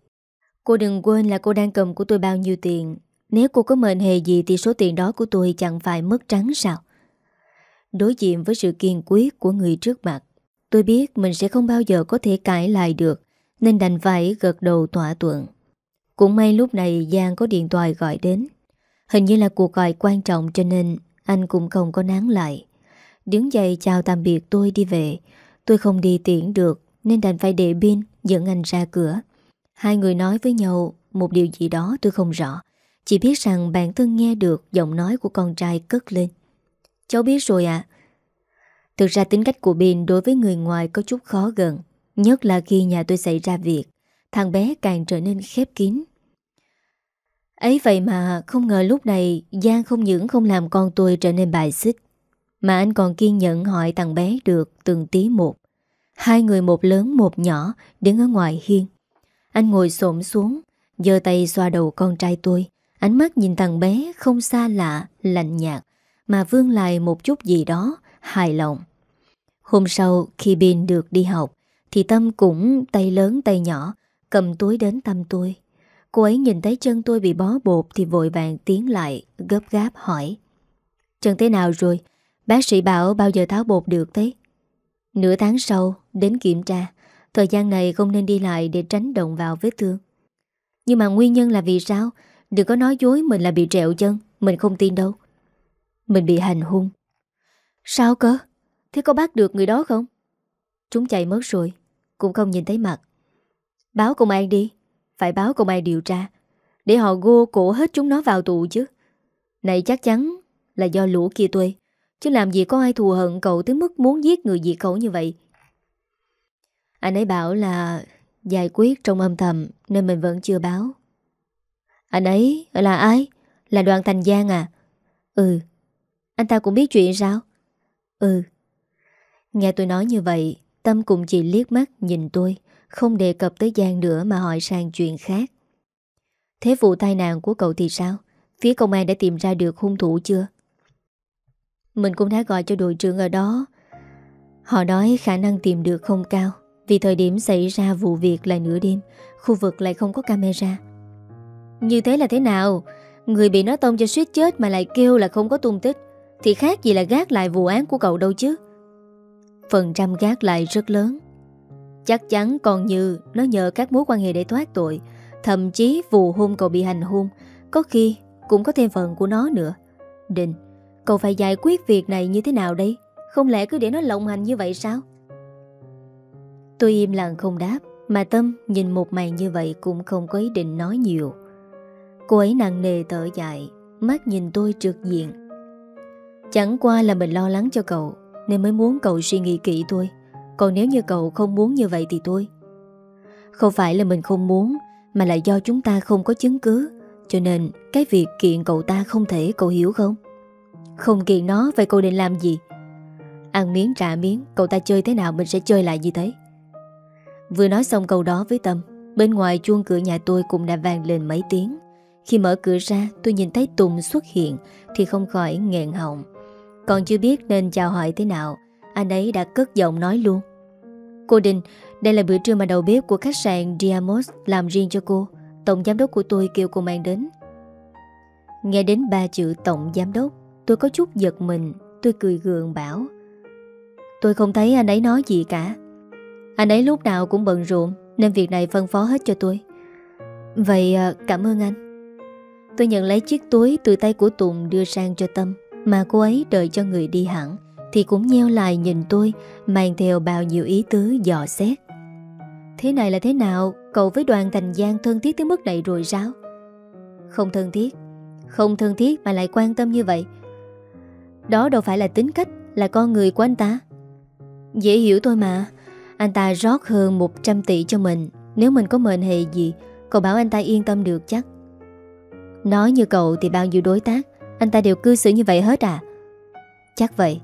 Cô đừng quên là cô đang cầm của tôi bao nhiêu tiền. Nếu cô có mệnh hệ gì thì số tiền đó của tôi chẳng phải mất trắng sao? Đối diện với sự kiên quyết của người trước mặt, tôi biết mình sẽ không bao giờ có thể cãi lại được, nên đành phải gật đầu thỏa thuận. Cũng may lúc này Giang có điện thoại gọi đến. Hình như là cuộc gọi quan trọng cho nên anh cũng không có nán lại. Đứng dậy chào tạm biệt tôi đi về. Tôi không đi tiễn được nên đành phải để pin dẫn anh ra cửa. Hai người nói với nhau một điều gì đó tôi không rõ. Chỉ biết rằng bản thân nghe được giọng nói của con trai cất lên: Cháu biết rồi ạ. Thực ra tính cách của Bin đối với người ngoài có chút khó gần, nhất là khi nhà tôi xảy ra việc. Thằng bé càng trở nên khép kín. Ấy vậy mà không ngờ lúc này Giang không những không làm con tôi trở nên bài xích, mà anh còn kiên nhẫn hỏi thằng bé được từng tí một. Hai người một lớn một nhỏ đứng ở ngoài hiên. Anh ngồi xổm xuống, giơ tay xoa đầu con trai tôi. Ánh mắt nhìn thằng bé không xa lạ, lạnh nhạt, mà vương lại một chút gì đó hài lòng. Hôm sau khi Bin được đi học thì Tâm cũng tay lớn tay nhỏ cầm túi đến thăm tôi. Cô ấy nhìn thấy chân tôi bị bó bột thì vội vàng tiến lại gấp gáp hỏi: Chân thế nào rồi? Bác sĩ bảo bao giờ tháo bột được thế? Nửa tháng sau đến kiểm tra. Thời gian này không nên đi lại để tránh động vào vết thương. Nhưng mà nguyên nhân là vì sao? Đừng có nói dối mình là bị trẹo chân. Mình không tin đâu. Mình bị hành hung. Sao cơ? Thế có bắt được người đó không? Chúng chạy mất rồi, cũng không nhìn thấy mặt. Báo công an đi. Phải báo công an điều tra, để họ gô cổ hết chúng nó vào tù chứ. Này chắc chắn là do lũ kia thuê, chứ làm gì có ai thù hận cậu tới mức muốn giết người diệt khẩu như vậy. Anh ấy bảo là giải quyết trong âm thầm nên mình vẫn chưa báo. Anh ấy là ai? Là Đoàn Thành Giang à? Ừ. Anh ta cũng biết chuyện sao? Ừ. Nghe tôi nói như vậy, Tâm cùng chỉ liếc mắt nhìn tôi, không đề cập tới Giang nữa mà hỏi sang chuyện khác. Thế vụ tai nạn của cậu thì sao? Phía công an đã tìm ra được hung thủ chưa? Mình cũng đã gọi cho đội trưởng ở đó. Họ nói khả năng tìm được không cao, Vì thời điểm xảy ra vụ việc là nửa đêm, khu vực lại không có camera. Như thế là thế nào? Người bị nó tông cho suýt chết mà lại kêu là không có tung tích, thì khác gì là gác lại vụ án của cậu đâu chứ. Phần trăm gác lại rất lớn. Chắc chắn còn Như nó nhờ các mối quan hệ để thoát tội. Thậm chí vụ hôn cậu bị hành hung có khi cũng có thêm phần của nó nữa. Đình, cậu phải giải quyết việc này như thế nào đây? Không lẽ cứ để nó lộng hành như vậy sao? Tôi im lặng không đáp, mà Tâm nhìn một màn như vậy cũng không có ý định nói nhiều. Cô ấy nặng nề thở dài, mắt nhìn tôi trực diện. Chẳng qua là mình lo lắng cho cậu nên mới muốn cậu suy nghĩ kỹ thôi. Còn nếu như cậu không muốn như vậy thì tôi. Không phải là mình không muốn, mà là do chúng ta không có chứng cứ. Cho nên cái việc kiện cậu ta không thể, cậu hiểu không? Không kiện nó, vậy cậu định làm gì? Ăn miếng trả miếng, cậu ta chơi thế nào mình sẽ chơi lại như thế. Vừa nói xong câu đó với Tâm, bên ngoài chuông cửa nhà tôi cũng đã vang lên mấy tiếng. Khi mở cửa ra, tôi nhìn thấy Tùng xuất hiện thì không khỏi nghẹn họng. Còn chưa biết nên chào hỏi thế nào, anh ấy đã cất giọng nói luôn. Cô Đình, đây là bữa trưa mà đầu bếp của khách sạn Diamos làm riêng cho cô. Tổng giám đốc của tôi kêu cô mang đến. Nghe đến ba chữ tổng giám đốc, tôi có chút giật mình. Tôi cười gượng bảo: tôi không thấy anh ấy nói gì cả. Anh ấy lúc nào cũng bận rộn nên việc này phân phó hết cho tôi. Vậy cảm ơn anh. Tôi nhận lấy chiếc túi từ tay của Tùng đưa sang cho Tâm. Mà cô ấy đợi cho người đi hẳn thì cũng nheo lại nhìn tôi, mang theo bao nhiêu ý tứ dò xét. Thế này là thế nào? Cậu với Đoàn Thành Giang thân thiết tới mức này rồi sao? Không thân thiết. Không thân thiết mà lại quan tâm như vậy. Đó đâu phải là tính cách, là con người của anh ta. Dễ hiểu thôi mà. Anh ta rót hơn một trăm tỷ cho mình. Nếu mình có mệnh hệ gì, cậu bảo anh ta yên tâm được chắc. Nói như cậu thì bao nhiêu đối tác anh ta đều cư xử như vậy hết à? Chắc vậy.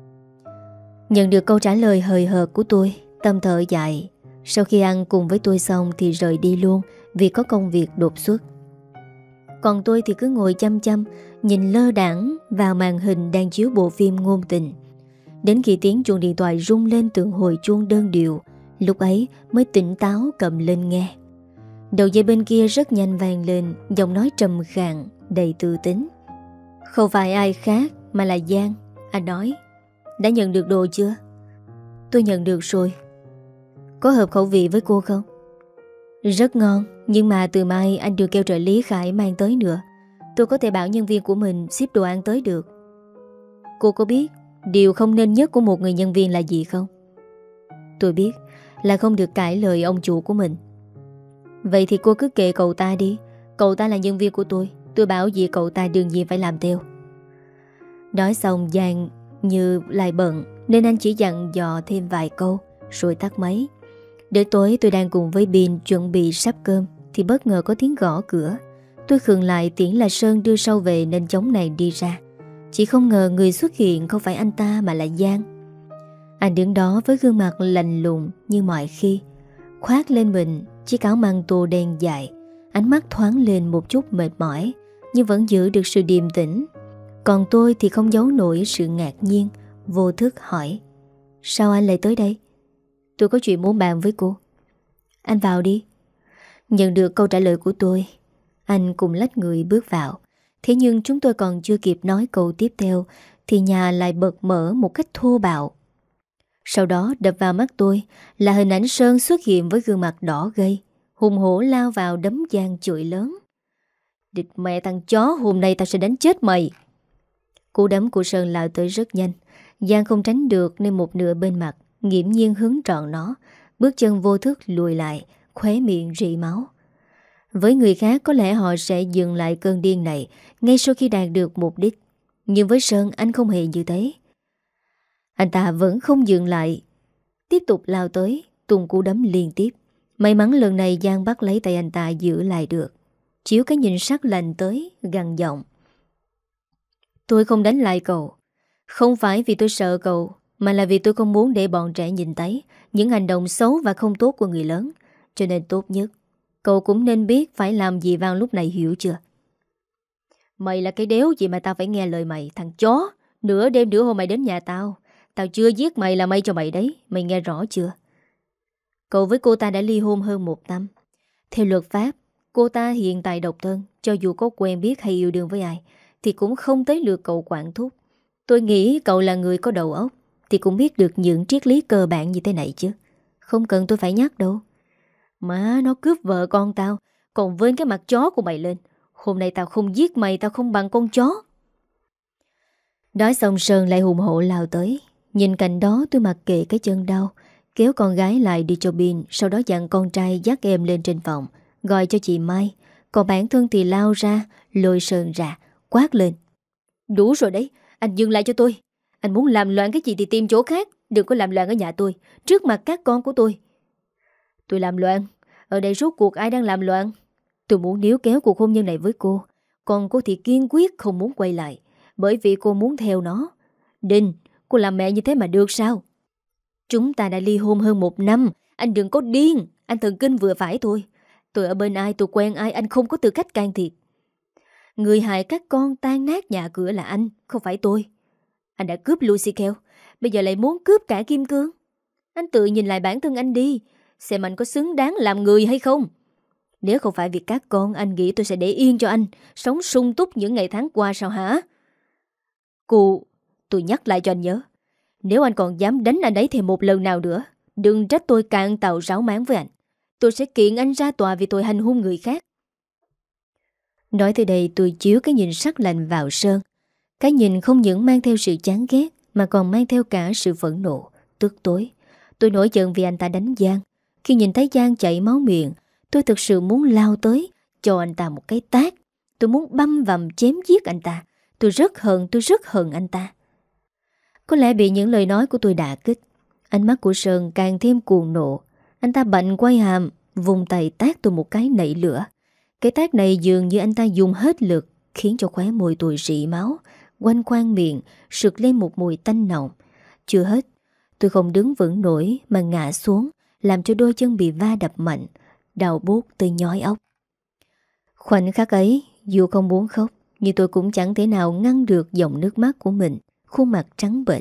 Nhận được câu trả lời hời hợt của tôi, Tâm thở dài. Sau khi ăn cùng với tôi xong thì rời đi luôn vì có công việc đột xuất. Còn tôi thì cứ ngồi chăm chăm nhìn lơ đãng vào màn hình đang chiếu bộ phim ngôn tình. Đến khi tiếng chuông điện thoại rung lên từng hồi chuông đơn điệu, lúc ấy mới tỉnh táo cầm lên nghe. Đầu dây bên kia rất nhanh vang lên giọng nói trầm khàn đầy tư tính. Không phải ai khác mà là Giang. Anh nói: đã nhận được đồ chưa? Tôi nhận được rồi. Có hợp khẩu vị với cô không? Rất ngon. Nhưng mà từ mai anh được kêu trợ lý Khải mang tới nữa. Tôi có thể bảo nhân viên của mình ship đồ ăn tới được. Cô có biết điều không nên nhất của một người nhân viên là gì không? Tôi biết, là không được cãi lời ông chủ của mình. Vậy thì cô cứ kệ cậu ta đi. Cậu ta là nhân viên của tôi. Tôi bảo gì cậu ta đương nhiên phải làm theo. Nói xong Giang như lại bận nên anh chỉ dặn dò thêm vài câu rồi tắt máy. Đến tối tôi đang cùng với Bin chuẩn bị sắp cơm thì bất ngờ có tiếng gõ cửa. Tôi khựng lại, tưởng là Sơn đưa Sâu về nên chống này đi ra. Chỉ không ngờ người xuất hiện không phải anh ta mà là Giang. Anh đứng đó với gương mặt lạnh lùng như mọi khi, khoác lên mình chiếc áo măng tô đen dài. Ánh mắt thoáng lên một chút mệt mỏi nhưng vẫn giữ được sự điềm tĩnh. Còn tôi thì không giấu nổi sự ngạc nhiên, vô thức hỏi: sao anh lại tới đây? Tôi có chuyện muốn bàn với cô. Anh vào đi. Nhận được câu trả lời của tôi, anh cùng lách người bước vào. Thế nhưng chúng tôi còn chưa kịp nói câu tiếp theo thì nhà lại bật mở một cách thô bạo. Sau đó đập vào mắt tôi là hình ảnh Sơn xuất hiện với gương mặt đỏ gay, hùng hổ lao vào đấm Giang chửi lớn: địch mẹ thằng chó, hôm nay tao sẽ đánh chết mày. Cú đấm của Sơn lao tới rất nhanh. Giang không tránh được nên một nửa bên mặt nghiễm nhiên hướng trọn nó, bước chân vô thức lùi lại, khóe miệng rỉ máu. Với người khác có lẽ họ sẽ dừng lại cơn điên này ngay sau khi đạt được mục đích. Nhưng với Sơn anh không hề như thế. Anh ta vẫn không dừng lại, tiếp tục lao tới, tung cú đấm liên tiếp. May mắn lần này Giang bắt lấy tay anh ta giữ lại được. Chiếu cái nhìn sắc lạnh tới, gằn giọng: tôi không đánh lại cậu. Không phải vì tôi sợ cậu, mà là vì tôi không muốn để bọn trẻ nhìn thấy những hành động xấu và không tốt của người lớn. Cho nên tốt nhất cậu cũng nên biết phải làm gì vào lúc này, hiểu chưa? Mày là cái đéo gì mà tao phải nghe lời mày, thằng chó. Nửa đêm nửa hôm mày đến nhà tao, tao chưa giết mày là may cho mày đấy. Mày nghe rõ chưa? Cậu với cô ta đã ly hôn hơn một năm. Theo luật pháp, cô ta hiện tại độc thân. Cho dù có quen biết hay yêu đương với ai thì cũng không tới lượt cậu quản thúc. Tôi nghĩ cậu là người có đầu óc thì cũng biết được những triết lý cơ bản như thế này chứ. Không cần tôi phải nhắc đâu. Má, nó cướp vợ con tao, còn vênh cái mặt chó của mày lên. Hôm nay tao không giết mày, tao không bằng con chó. Nói xong Sơn lại hùng hổ lao tới. Nhìn cảnh đó tôi mặc kệ cái chân đau, kéo con gái lại đi cho pin. Sau đó dặn con trai dắt em lên trên phòng, gọi cho chị Mai. Còn bản thân thì lao ra, lôi Sơn ra, quát lên: Đủ rồi đấy, anh dừng lại cho tôi. Anh muốn làm loạn cái gì thì tìm chỗ khác, đừng có làm loạn ở nhà tôi, trước mặt các con của tôi. Tôi làm loạn? Ở đây rốt cuộc ai đang làm loạn? Tôi muốn níu kéo cuộc hôn nhân này với cô, còn cô thì kiên quyết không muốn quay lại, bởi vì cô muốn theo nó. Đinh, cô làm mẹ như thế mà được sao? Chúng ta đã ly hôn hơn một năm. Anh đừng có điên. Anh thần kinh vừa phải thôi. Tôi ở bên ai, tôi quen ai, anh không có tư cách can thiệp. Người hại các con tan nát nhà cửa là anh, không phải tôi. Anh đã cướp Lucy Keo, bây giờ lại muốn cướp cả Kim Cương. Anh tự nhìn lại bản thân anh đi, xem anh có xứng đáng làm người hay không. Nếu không phải vì các con, anh nghĩ tôi sẽ để yên cho anh sống sung túc những ngày tháng qua sao hả? Cô, tôi nhắc lại cho anh nhớ, nếu anh còn dám đánh anh ấy thêm một lần nào nữa, đừng trách tôi cạn tàu ráo máng với anh. Tôi sẽ kiện anh ra tòa vì tội hành hung người khác. Nói tới đây tôi chiếu cái nhìn sắc lạnh vào Sơn. Cái nhìn không những mang theo sự chán ghét mà còn mang theo cả sự phẫn nộ, tức tối. Tôi nổi giận vì anh ta đánh Giang. Khi nhìn thấy Giang chảy máu miệng, tôi thực sự muốn lao tới cho anh ta một cái tát. Tôi muốn băm vằm chém giết anh ta. Tôi rất hận, tôi rất hận anh ta. Có lẽ bị những lời nói của tôi đả kích, ánh mắt của Sơn càng thêm cuồng nộ. Anh ta bạnh quay hàm, vùng tay tát tôi một cái nảy lửa. Cái tát này dường như anh ta dùng hết lực, khiến cho khóe môi tôi rỉ máu, quanh khoang miệng sực lên một mùi tanh nồng. Chưa hết, tôi không đứng vững nổi mà ngã xuống, làm cho đôi chân bị va đập mạnh, đau buốt tới nhói óc. Khoảnh khắc ấy, dù không muốn khóc, nhưng tôi cũng chẳng thể nào ngăn được dòng nước mắt của mình, khuôn mặt trắng bệch.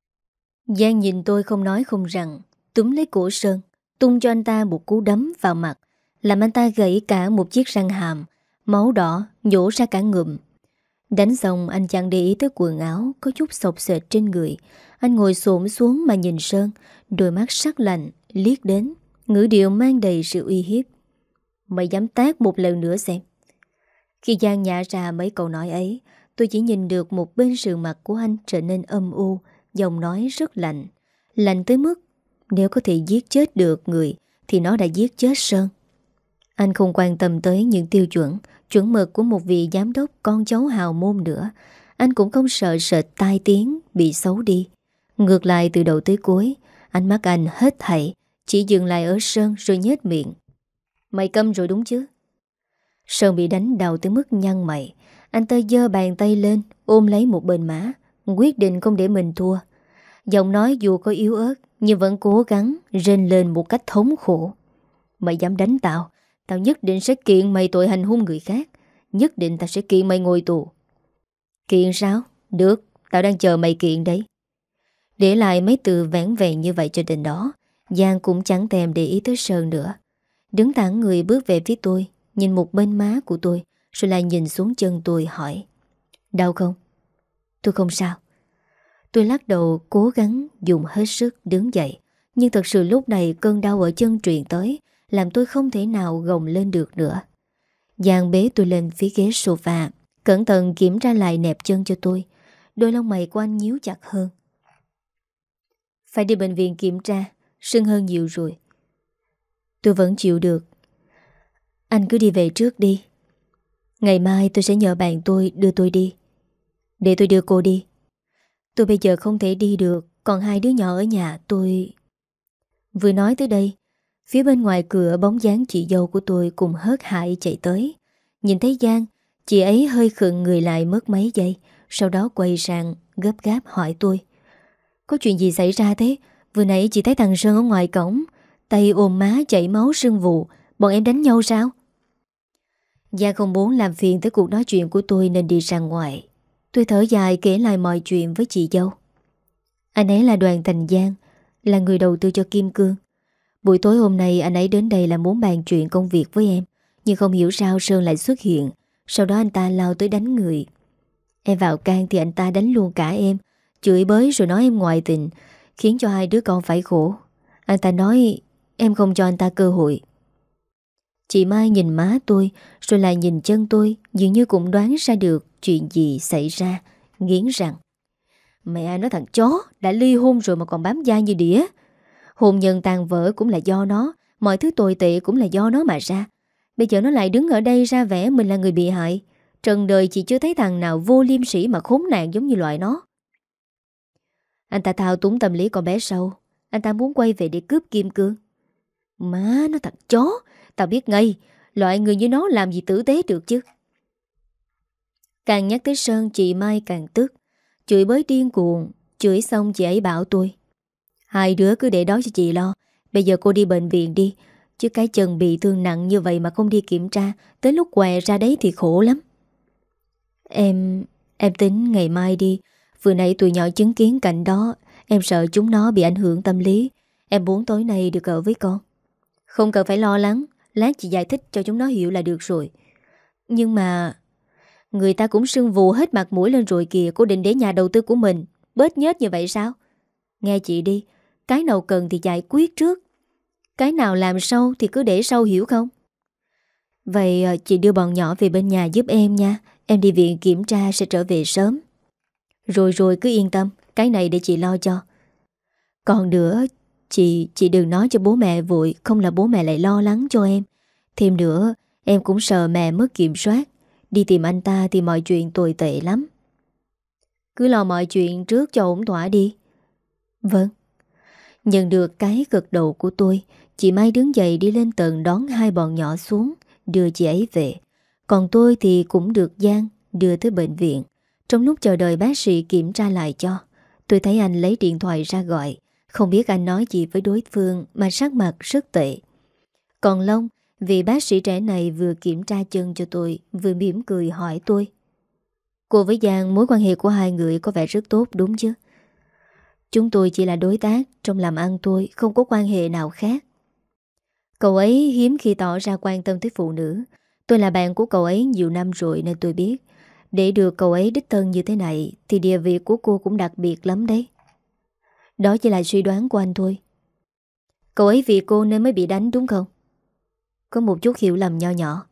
Giang nhìn tôi không nói không rằng, túm lấy cổ Sơn, tung cho anh ta một cú đấm vào mặt, làm anh ta gãy cả một chiếc răng hàm, máu đỏ nhổ ra cả ngụm. Đánh xong anh chẳng để ý tới quần áo có chút xộc xệch trên người. Anh ngồi xổm xuống mà nhìn Sơn, đôi mắt sắc lạnh liếc đến, ngữ điệu mang đầy sự uy hiếp. Mày dám tát một lần nữa xem. Khi Giang nhả ra mấy câu nói ấy, tôi chỉ nhìn được một bên sườn mặt của anh trở nên âm u, giọng nói rất lạnh. Lạnh tới mức nếu có thể giết chết được người thì nó đã giết chết Sơn. Anh không quan tâm tới những tiêu chuẩn, chuẩn mực của một vị giám đốc con cháu hào môn nữa. Anh cũng không sợ sệt tai tiếng bị xấu đi. Ngược lại từ đầu tới cuối, ánh mắt anh hết thảy chỉ dừng lại ở Sơn rồi nhếch miệng. Mày câm rồi đúng chứ? Sơn bị đánh đau tới mức nhăn mày. Anh ta giơ bàn tay lên, ôm lấy một bên má, quyết định không để mình thua. Giọng nói dù có yếu ớt nhưng vẫn cố gắng rên lên một cách thống khổ. Mày dám đánh tao, tao nhất định sẽ kiện mày tội hành hung người khác. Nhất định tao sẽ kiện mày ngồi tù. Kiện sao? Được, tao đang chờ mày kiện đấy. Để lại mấy từ vẻn vẹn như vậy cho đến đó, Giang cũng chẳng thèm để ý tới Sơn nữa. Đứng thẳng người bước về phía tôi, nhìn một bên má của tôi, rồi lại nhìn xuống chân tôi hỏi: Đau không? Tôi không sao. Tôi lắc đầu cố gắng dùng hết sức đứng dậy. Nhưng thật sự lúc này cơn đau ở chân truyền tới, làm tôi không thể nào gồng lên được nữa. Giang bế tôi lên phía ghế sofa, cẩn thận kiểm tra lại nẹp chân cho tôi. Đôi lông mày của anh nhíu chặt hơn. Phải đi bệnh viện kiểm tra, sưng hơn nhiều rồi. Tôi vẫn chịu được. Anh cứ đi về trước đi. Ngày mai tôi sẽ nhờ bạn tôi đưa tôi đi. Để tôi đưa cô đi. Tôi bây giờ không thể đi được, còn hai đứa nhỏ ở nhà tôi... Vừa nói tới đây, phía bên ngoài cửa bóng dáng chị dâu của tôi cùng hớt hải chạy tới. Nhìn thấy Giang, chị ấy hơi khựng người lại mất mấy giây, sau đó quay sang gấp gáp hỏi tôi: Có chuyện gì xảy ra thế? Vừa nãy chị thấy thằng Sơn ở ngoài cổng, tay ôm má chảy máu sưng vù. Bọn em đánh nhau sao? Giang không muốn làm phiền tới cuộc nói chuyện của tôi nên đi ra ngoài. Tôi thở dài kể lại mọi chuyện với chị dâu. Anh ấy là Đoàn Thành Giang, là người đầu tư cho Kim Cương. Buổi tối hôm nay anh ấy đến đây là muốn bàn chuyện công việc với em. Nhưng không hiểu sao Sơn lại xuất hiện. Sau đó anh ta lao tới đánh người. Em vào can thì anh ta đánh luôn cả em, chửi bới rồi nói em ngoại tình, khiến cho hai đứa con phải khổ. Anh ta nói em không cho anh ta cơ hội. Chị Mai nhìn má tôi, rồi lại nhìn chân tôi, dường như cũng đoán ra được chuyện gì xảy ra, nghiến rằng: Mẹ nói thằng chó, đã ly hôn rồi mà còn bám dai như đĩa. Hôn nhân tàn vỡ cũng là do nó, mọi thứ tồi tệ cũng là do nó mà ra. Bây giờ nó lại đứng ở đây ra vẻ mình là người bị hại. Trần đời chị chưa thấy thằng nào vô liêm sỉ mà khốn nạn giống như loại nó. Anh ta thao túng tâm lý con bé Sâu. Anh ta muốn quay về để cướp kim cương. Má nó thằng chó, tao biết ngay, loại người như nó làm gì tử tế được chứ. Càng nhắc tới Sơn, chị Mai càng tức, chửi bới điên cuồng. Chửi xong chị ấy bảo tôi: Hai đứa cứ để đó cho chị lo. Bây giờ cô đi bệnh viện đi, chứ cái chân bị thương nặng như vậy mà không đi kiểm tra, tới lúc què ra đấy thì khổ lắm. Em... em tính ngày mai đi. Vừa nãy tụi nhỏ chứng kiến cảnh đó, em sợ chúng nó bị ảnh hưởng tâm lý. Em muốn tối nay được ở với con. Không cần phải lo lắng, lát chị giải thích cho chúng nó hiểu là được rồi. Nhưng mà... người ta cũng sưng vù hết mặt mũi lên rồi kìa. Cô định để nhà đầu tư của mình bết nhết như vậy sao? Nghe chị đi, cái nào cần thì giải quyết trước, cái nào làm sâu thì cứ để sâu, hiểu không? Vậy chị đưa bọn nhỏ về bên nhà giúp em nha. Em đi viện kiểm tra sẽ trở về sớm. Rồi rồi cứ yên tâm, cái này để chị lo cho. Còn nữa, chị chị đừng nói cho bố mẹ vội, không là bố mẹ lại lo lắng cho em. Thêm nữa, em cũng sợ mẹ mất kiểm soát. Đi tìm anh ta thì mọi chuyện tồi tệ lắm. Cứ lo mọi chuyện trước cho ổn thỏa đi. Vâng. Nhận được cái gật đầu của tôi, chị Mai đứng dậy đi lên tầng đón hai bọn nhỏ xuống, đưa chị ấy về. Còn tôi thì cũng được Giang đưa tới bệnh viện. Trong lúc chờ đợi bác sĩ kiểm tra lại cho, tôi thấy anh lấy điện thoại ra gọi. Không biết anh nói gì với đối phương mà sắc mặt rất tệ. Còn Long, vì bác sĩ trẻ này vừa kiểm tra chân cho tôi, vừa mỉm cười hỏi tôi: Cô với Giang, mối quan hệ của hai người có vẻ rất tốt đúng chứ? Chúng tôi chỉ là đối tác trong làm ăn tôi, không có quan hệ nào khác. Cậu ấy hiếm khi tỏ ra quan tâm tới phụ nữ. Tôi là bạn của cậu ấy nhiều năm rồi nên tôi biết, để được cậu ấy đích thân như thế này thì địa vị của cô cũng đặc biệt lắm đấy. Đó chỉ là suy đoán của anh thôi. Cậu ấy vì cô nên mới bị đánh đúng không? Có một chút hiểu lầm nho nhỏ.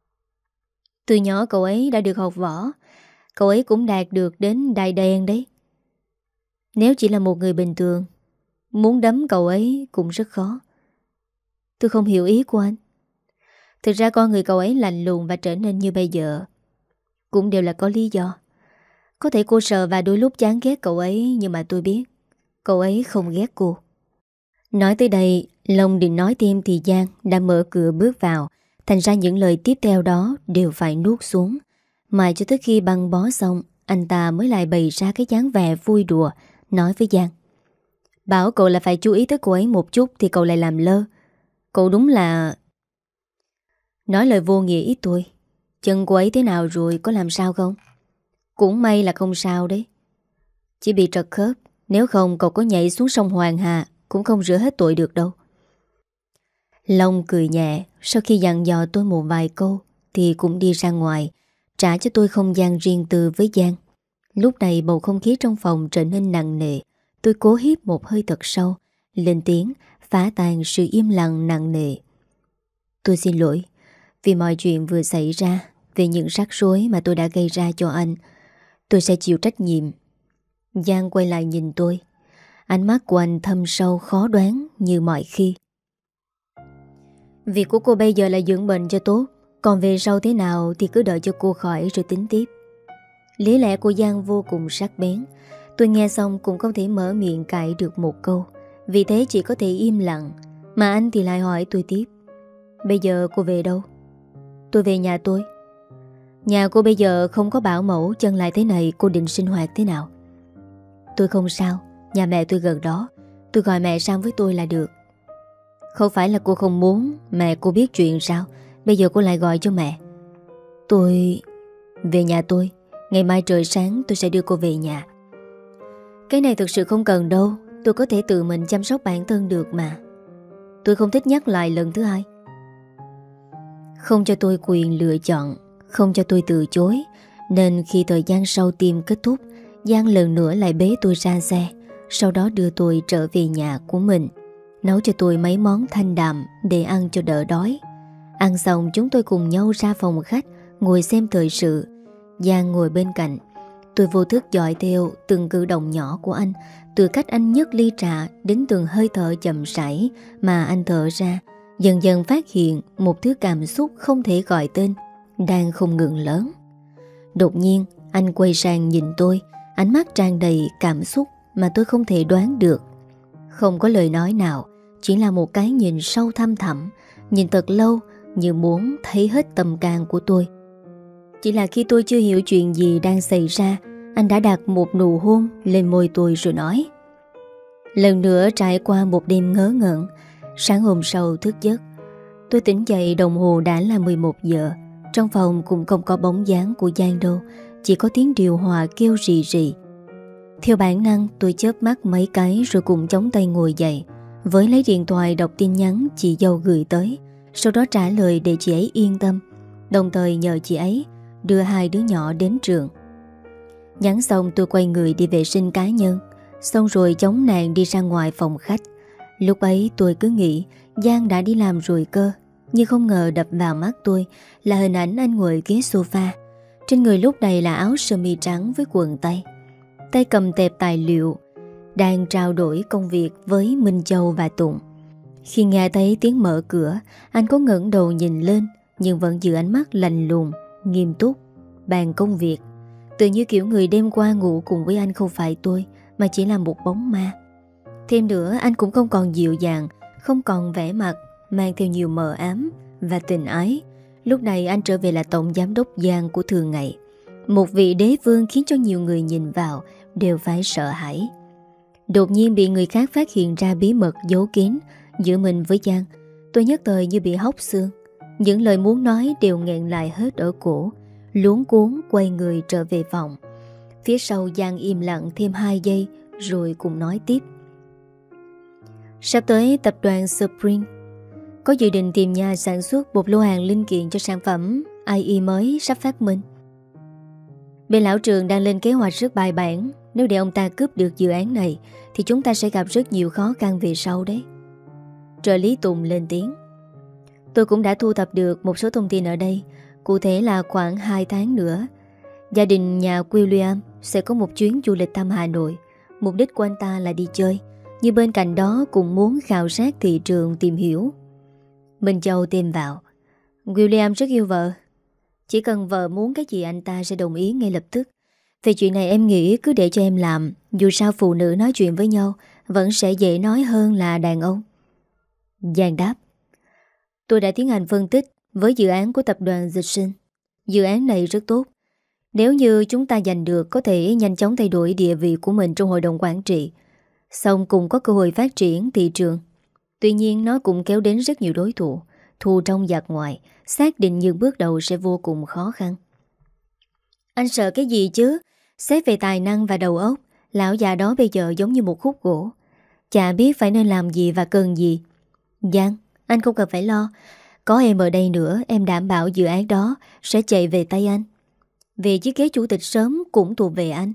Từ nhỏ cậu ấy đã được học võ, cậu ấy cũng đạt được đến đai đen đấy. Nếu chỉ là một người bình thường, muốn đấm cậu ấy cũng rất khó. Tôi không hiểu ý của anh. Thực ra con người cậu ấy lạnh lùng và trở nên như bây giờ cũng đều là có lý do. Có thể cô sợ và đôi lúc chán ghét cậu ấy, nhưng mà tôi biết cậu ấy không ghét cô. Nói tới đây, Long định nói thêm thì Giang đã mở cửa bước vào. Thành ra những lời tiếp theo đó đều phải nuốt xuống. Mãi cho tới khi băng bó xong, anh ta mới lại bày ra cái dáng vẻ vui đùa, nói với Giang: Bảo cậu là phải chú ý tới cô ấy một chút thì cậu lại làm lơ. Cậu đúng là... Nói lời vô nghĩa ít tôi. Chân cô ấy thế nào rồi, có làm sao không? Cũng may là không sao đấy. Chỉ bị trật khớp. Nếu không cậu có nhảy xuống sông Hoàng Hà cũng không rửa hết tội được đâu. Long cười nhẹ. Sau khi dặn dò tôi một vài câu thì cũng đi ra ngoài, trả cho tôi không gian riêng tư với Giang. Lúc này bầu không khí trong phòng trở nên nặng nề. Tôi cố hít một hơi thật sâu, lên tiếng phá tan sự im lặng nặng nề. Tôi xin lỗi vì mọi chuyện vừa xảy ra, về những rắc rối mà tôi đã gây ra cho anh. Tôi sẽ chịu trách nhiệm. Giang quay lại nhìn tôi. Ánh mắt của anh thâm sâu khó đoán như mọi khi. Việc của cô bây giờ là dưỡng bệnh cho tốt, còn về sau thế nào thì cứ đợi cho cô khỏi rồi tính tiếp. Lý lẽ của Giang vô cùng sắc bén. Tôi nghe xong cũng không thể mở miệng cãi được một câu, vì thế chỉ có thể im lặng. Mà anh thì lại hỏi tôi tiếp: Bây giờ cô về đâu? Tôi về nhà tôi. Nhà cô bây giờ không có bảo mẫu, chân lại thế này cô định sinh hoạt thế nào? Tôi không sao, nhà mẹ tôi gần đó, tôi gọi mẹ sang với tôi là được. Không phải là cô không muốn mẹ cô biết chuyện sao? Bây giờ cô lại gọi cho mẹ. Tôi... Về nhà tôi. Ngày mai trời sáng tôi sẽ đưa cô về nhà. Cái này thực sự không cần đâu, tôi có thể tự mình chăm sóc bản thân được mà. Tôi không thích nhắc lại lần thứ hai. Không cho tôi quyền lựa chọn, không cho tôi từ chối, nên khi thời gian sau tiêm kết thúc, Giang lần nữa lại bế tôi ra xe, sau đó đưa tôi trở về nhà của mình, nấu cho tôi mấy món thanh đạm để ăn cho đỡ đói. Ăn xong chúng tôi cùng nhau ra phòng khách, ngồi xem thời sự. Giang ngồi bên cạnh. Tôi vô thức dõi theo từng cử động nhỏ của anh, từ cách anh nhấc ly trà đến từng hơi thở chậm rãi mà anh thở ra. Dần dần phát hiện một thứ cảm xúc không thể gọi tên đang không ngừng lớn. Đột nhiên anh quay sang nhìn tôi, ánh mắt tràn đầy cảm xúc mà tôi không thể đoán được. Không có lời nói nào, chỉ là một cái nhìn sâu thăm thẳm, nhìn thật lâu như muốn thấy hết tâm can của tôi. Chỉ là khi tôi chưa hiểu chuyện gì đang xảy ra, anh đã đặt một nụ hôn lên môi tôi rồi nói. Lần nữa trải qua một đêm ngớ ngẩn, sáng hôm sau thức giấc, tôi tỉnh dậy đồng hồ đã là mười một giờ. Trong phòng cũng không có bóng dáng của Giang đâu, chỉ có tiếng điều hòa kêu rì rì. Theo bản năng tôi chớp mắt mấy cái rồi cùng chống tay ngồi dậy, với lấy điện thoại đọc tin nhắn chị dâu gửi tới, sau đó trả lời để chị ấy yên tâm, đồng thời nhờ chị ấy đưa hai đứa nhỏ đến trường. Nhắn xong tôi quay người đi vệ sinh cá nhân, xong rồi chống nạn đi ra ngoài phòng khách. Lúc ấy tôi cứ nghĩ Giang đã đi làm rồi cơ, nhưng không ngờ đập vào mắt tôi là hình ảnh anh ngồi ghế sofa. Trên người lúc này là áo sơ mi trắng với quần tây, tay cầm tệp tài liệu, đang trao đổi công việc với Minh Châu và Tùng. Khi nghe thấy tiếng mở cửa, anh có ngẩng đầu nhìn lên, nhưng vẫn giữ ánh mắt lạnh lùng, nghiêm túc, bàn công việc. Tự như kiểu người đêm qua ngủ cùng với anh không phải tôi, mà chỉ là một bóng ma. Thêm nữa anh cũng không còn dịu dàng, không còn vẻ mặt mang theo nhiều mờ ám và tình ái. Lúc này anh trở về là tổng giám đốc Giang của thường ngày, một vị đế vương khiến cho nhiều người nhìn vào đều phải sợ hãi. Đột nhiên bị người khác phát hiện ra bí mật giấu kín giữa mình với Giang, tôi nhất thời như bị hóc xương. Những lời muốn nói đều nghẹn lại hết ở cổ, luống cuống quay người trở về phòng. Phía sau Giang im lặng thêm hai giây rồi cùng nói tiếp. Sắp tới tập đoàn Spring có dự định tìm nhà sản xuất một lô hàng linh kiện cho sản phẩm i e mới sắp phát minh. Bên lão Trường đang lên kế hoạch rất bài bản. Nếu để ông ta cướp được dự án này thì chúng ta sẽ gặp rất nhiều khó khăn về sau đấy. Trợ lý Tùng lên tiếng. Tôi cũng đã thu thập được một số thông tin ở đây. Cụ thể là khoảng hai tháng nữa, gia đình nhà William sẽ có một chuyến du lịch thăm Hà Nội. Mục đích của anh ta là đi chơi, nhưng bên cạnh đó cũng muốn khảo sát thị trường, tìm hiểu. Minh Châu thêm vào. William rất yêu vợ. Chỉ cần vợ muốn cái gì anh ta sẽ đồng ý ngay lập tức. Về chuyện này em nghĩ cứ để cho em làm. Dù sao phụ nữ nói chuyện với nhau vẫn sẽ dễ nói hơn là đàn ông. Giang đáp. Tôi đã tiến hành phân tích với dự án của tập đoàn Dịch Sinh. Dự án này rất tốt. Nếu như chúng ta giành được, có thể nhanh chóng thay đổi địa vị của mình trong hội đồng quản trị, xong cùng có cơ hội phát triển thị trường. Tuy nhiên nó cũng kéo đến rất nhiều đối thủ, thù trong giặc ngoài. Xác định những bước đầu sẽ vô cùng khó khăn. Anh sợ cái gì chứ? Xét về tài năng và đầu óc, lão già đó bây giờ giống như một khúc gỗ, chả biết phải nên làm gì và cần gì. Giang, anh không cần phải lo. Có em ở đây nữa, em đảm bảo dự án đó sẽ chạy về tay anh. Về chiếc ghế chủ tịch sớm cũng thuộc về anh.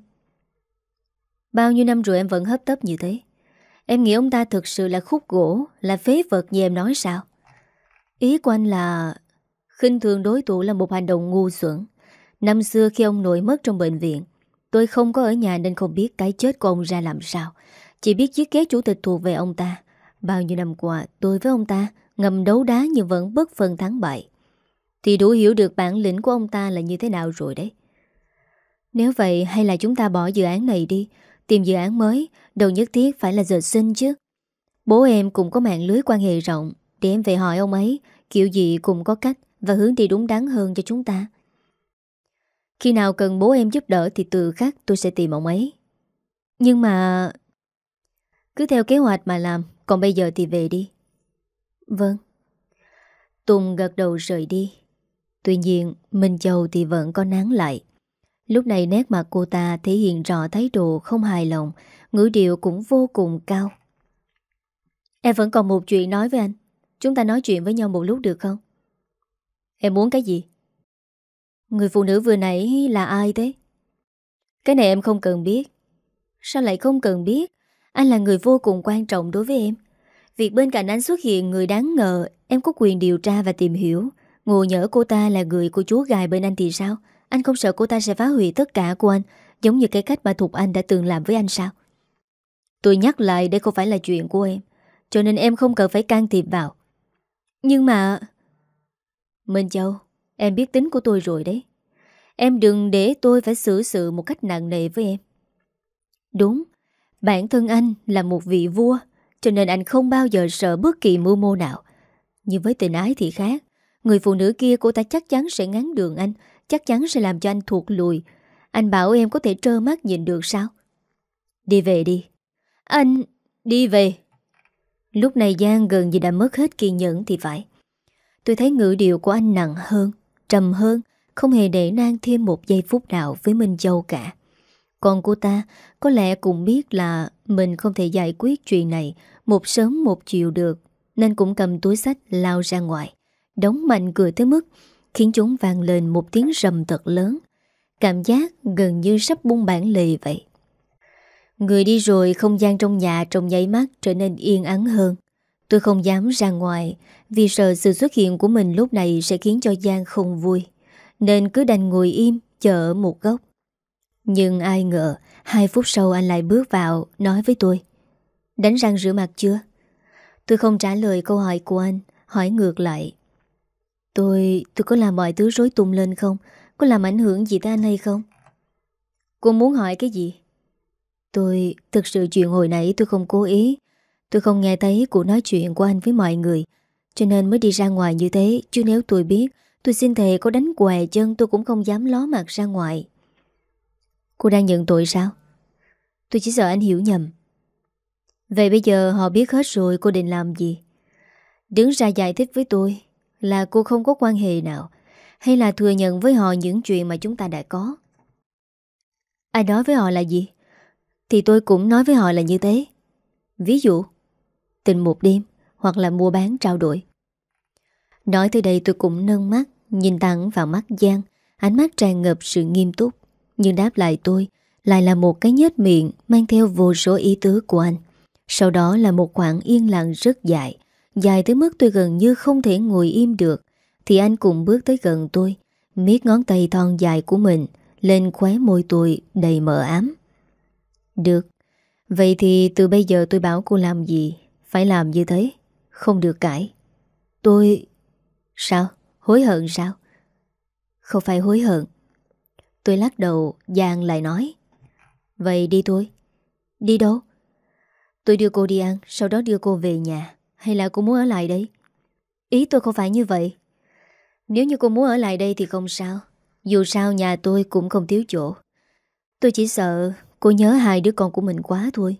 Bao nhiêu năm rồi em vẫn hấp tấp như thế. Em nghĩ ông ta thực sự là khúc gỗ, là phế vật như em nói sao? Ý của anh là khinh thường đối thủ là một hành động ngu xuẩn. Năm xưa khi ông nội mất trong bệnh viện, tôi không có ở nhà nên không biết cái chết của ông ra làm sao. Chỉ biết chiếc ghế chủ tịch thuộc về ông ta. Bao nhiêu năm qua tôi với ông ta ngầm đấu đá nhưng vẫn bất phân thắng bại, thì đủ hiểu được bản lĩnh của ông ta là như thế nào rồi đấy. Nếu vậy hay là chúng ta bỏ dự án này đi, tìm dự án mới. Đâu nhất thiết phải là Dịch Sinh chứ. Bố em cũng có mạng lưới quan hệ rộng, để em về hỏi ông ấy. Kiểu gì cũng có cách và hướng đi đúng đắn hơn cho chúng ta. Khi nào cần bố em giúp đỡ thì từ khắc tôi sẽ tìm ông ấy. Nhưng mà cứ theo kế hoạch mà làm. Còn bây giờ thì về đi. Vâng. Tùng gật đầu rời đi. Tuy nhiên Minh Châu thì vẫn có nán lại. Lúc này nét mặt cô ta thể hiện rõ thái độ không hài lòng, ngữ điệu cũng vô cùng cao. Em vẫn còn một chuyện nói với anh. Chúng ta nói chuyện với nhau một lúc được không? Em muốn cái gì? Người phụ nữ vừa nãy là ai thế? Cái này em không cần biết. Sao lại không cần biết? Anh là người vô cùng quan trọng đối với em. Việc bên cạnh anh xuất hiện người đáng ngờ, em có quyền điều tra và tìm hiểu. Ngộ nhỡ cô ta là người của chú gài bên anh thì sao? Anh không sợ cô ta sẽ phá hủy tất cả của anh, giống như cái cách mà Thục Anh đã từng làm với anh sao? Tôi nhắc lại, đây không phải là chuyện của em, cho nên em không cần phải can thiệp vào. Nhưng mà... Minh Châu, em biết tính của tôi rồi đấy. Em đừng để tôi phải xử sự một cách nặng nề với em. Đúng, bản thân anh là một vị vua, cho nên anh không bao giờ sợ bất kỳ mưu mô nào. Nhưng với tình ái thì khác. Người phụ nữ kia cô ta chắc chắn sẽ ngáng đường anh, chắc chắn sẽ làm cho anh thụt lùi. Anh bảo em có thể trơ mắt nhìn được sao? Đi về đi. Anh... Đi về. Lúc này Giang gần như đã mất hết kiên nhẫn thì phải. Tôi thấy ngữ điệu của anh nặng hơn, trầm hơn, không hề để nang thêm một giây phút nào với Minh Châu cả. Còn cô ta có lẽ cũng biết là mình không thể giải quyết chuyện này một sớm một chiều được, nên cũng cầm túi xách lao ra ngoài, đóng mạnh cửa tới mức khiến chúng vang lên một tiếng rầm thật lớn. Cảm giác gần như sắp bung bản lề vậy. Người đi rồi, không gian trong nhà trong nháy mắt trở nên yên ắng hơn. Tôi không dám ra ngoài vì sợ sự xuất hiện của mình lúc này sẽ khiến cho Giang không vui, nên cứ đành ngồi im chờ ở một góc. Nhưng ai ngờ hai phút sau anh lại bước vào nói với tôi: Đánh răng rửa mặt chưa? Tôi không trả lời câu hỏi của anh, hỏi ngược lại: Tôi, tôi có làm mọi thứ rối tung lên không? Có làm ảnh hưởng gì tới anh hay không? Cô muốn hỏi cái gì? Tôi, thực sự chuyện hồi nãy tôi không cố ý. Tôi không nghe thấy cuộc nói chuyện của anh với mọi người, cho nên mới đi ra ngoài như thế. Chứ nếu tôi biết, tôi xin thề có đánh què chân tôi cũng không dám ló mặt ra ngoài. Cô đang nhận tội sao? Tôi chỉ sợ anh hiểu nhầm. Vậy bây giờ họ biết hết rồi, cô định làm gì? Đứng ra giải thích với tôi là cô không có quan hệ nào, hay là thừa nhận với họ những chuyện mà chúng ta đã có? Ai nói với họ là gì? Thì tôi cũng nói với họ là như thế. Ví dụ tình một đêm, hoặc là mua bán trao đổi. Nói tới đây tôi cũng nâng mắt nhìn thẳng vào mắt Giang, ánh mắt tràn ngập sự nghiêm túc. Nhưng đáp lại tôi lại là một cái nhếch miệng mang theo vô số ý tứ của anh. Sau đó là một khoảng yên lặng rất dài, dài tới mức tôi gần như không thể ngồi im được. Thì anh cũng bước tới gần tôi, miết ngón tay thon dài của mình lên khóe môi tôi đầy mờ ám. Được, vậy thì từ bây giờ tôi bảo cô làm gì phải làm như thế, không được cãi. Tôi... Sao? Hối hận sao? Không phải hối hận. Tôi lắc đầu. Giang lại nói: Vậy đi thôi. Đi đâu? Tôi đưa cô đi ăn, sau đó đưa cô về nhà. Hay là cô muốn ở lại đây? Ý tôi không phải như vậy. Nếu như cô muốn ở lại đây thì không sao. Dù sao nhà tôi cũng không thiếu chỗ. Tôi chỉ sợ cô nhớ hai đứa con của mình quá thôi.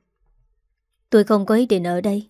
Tôi không có ý định ở đây.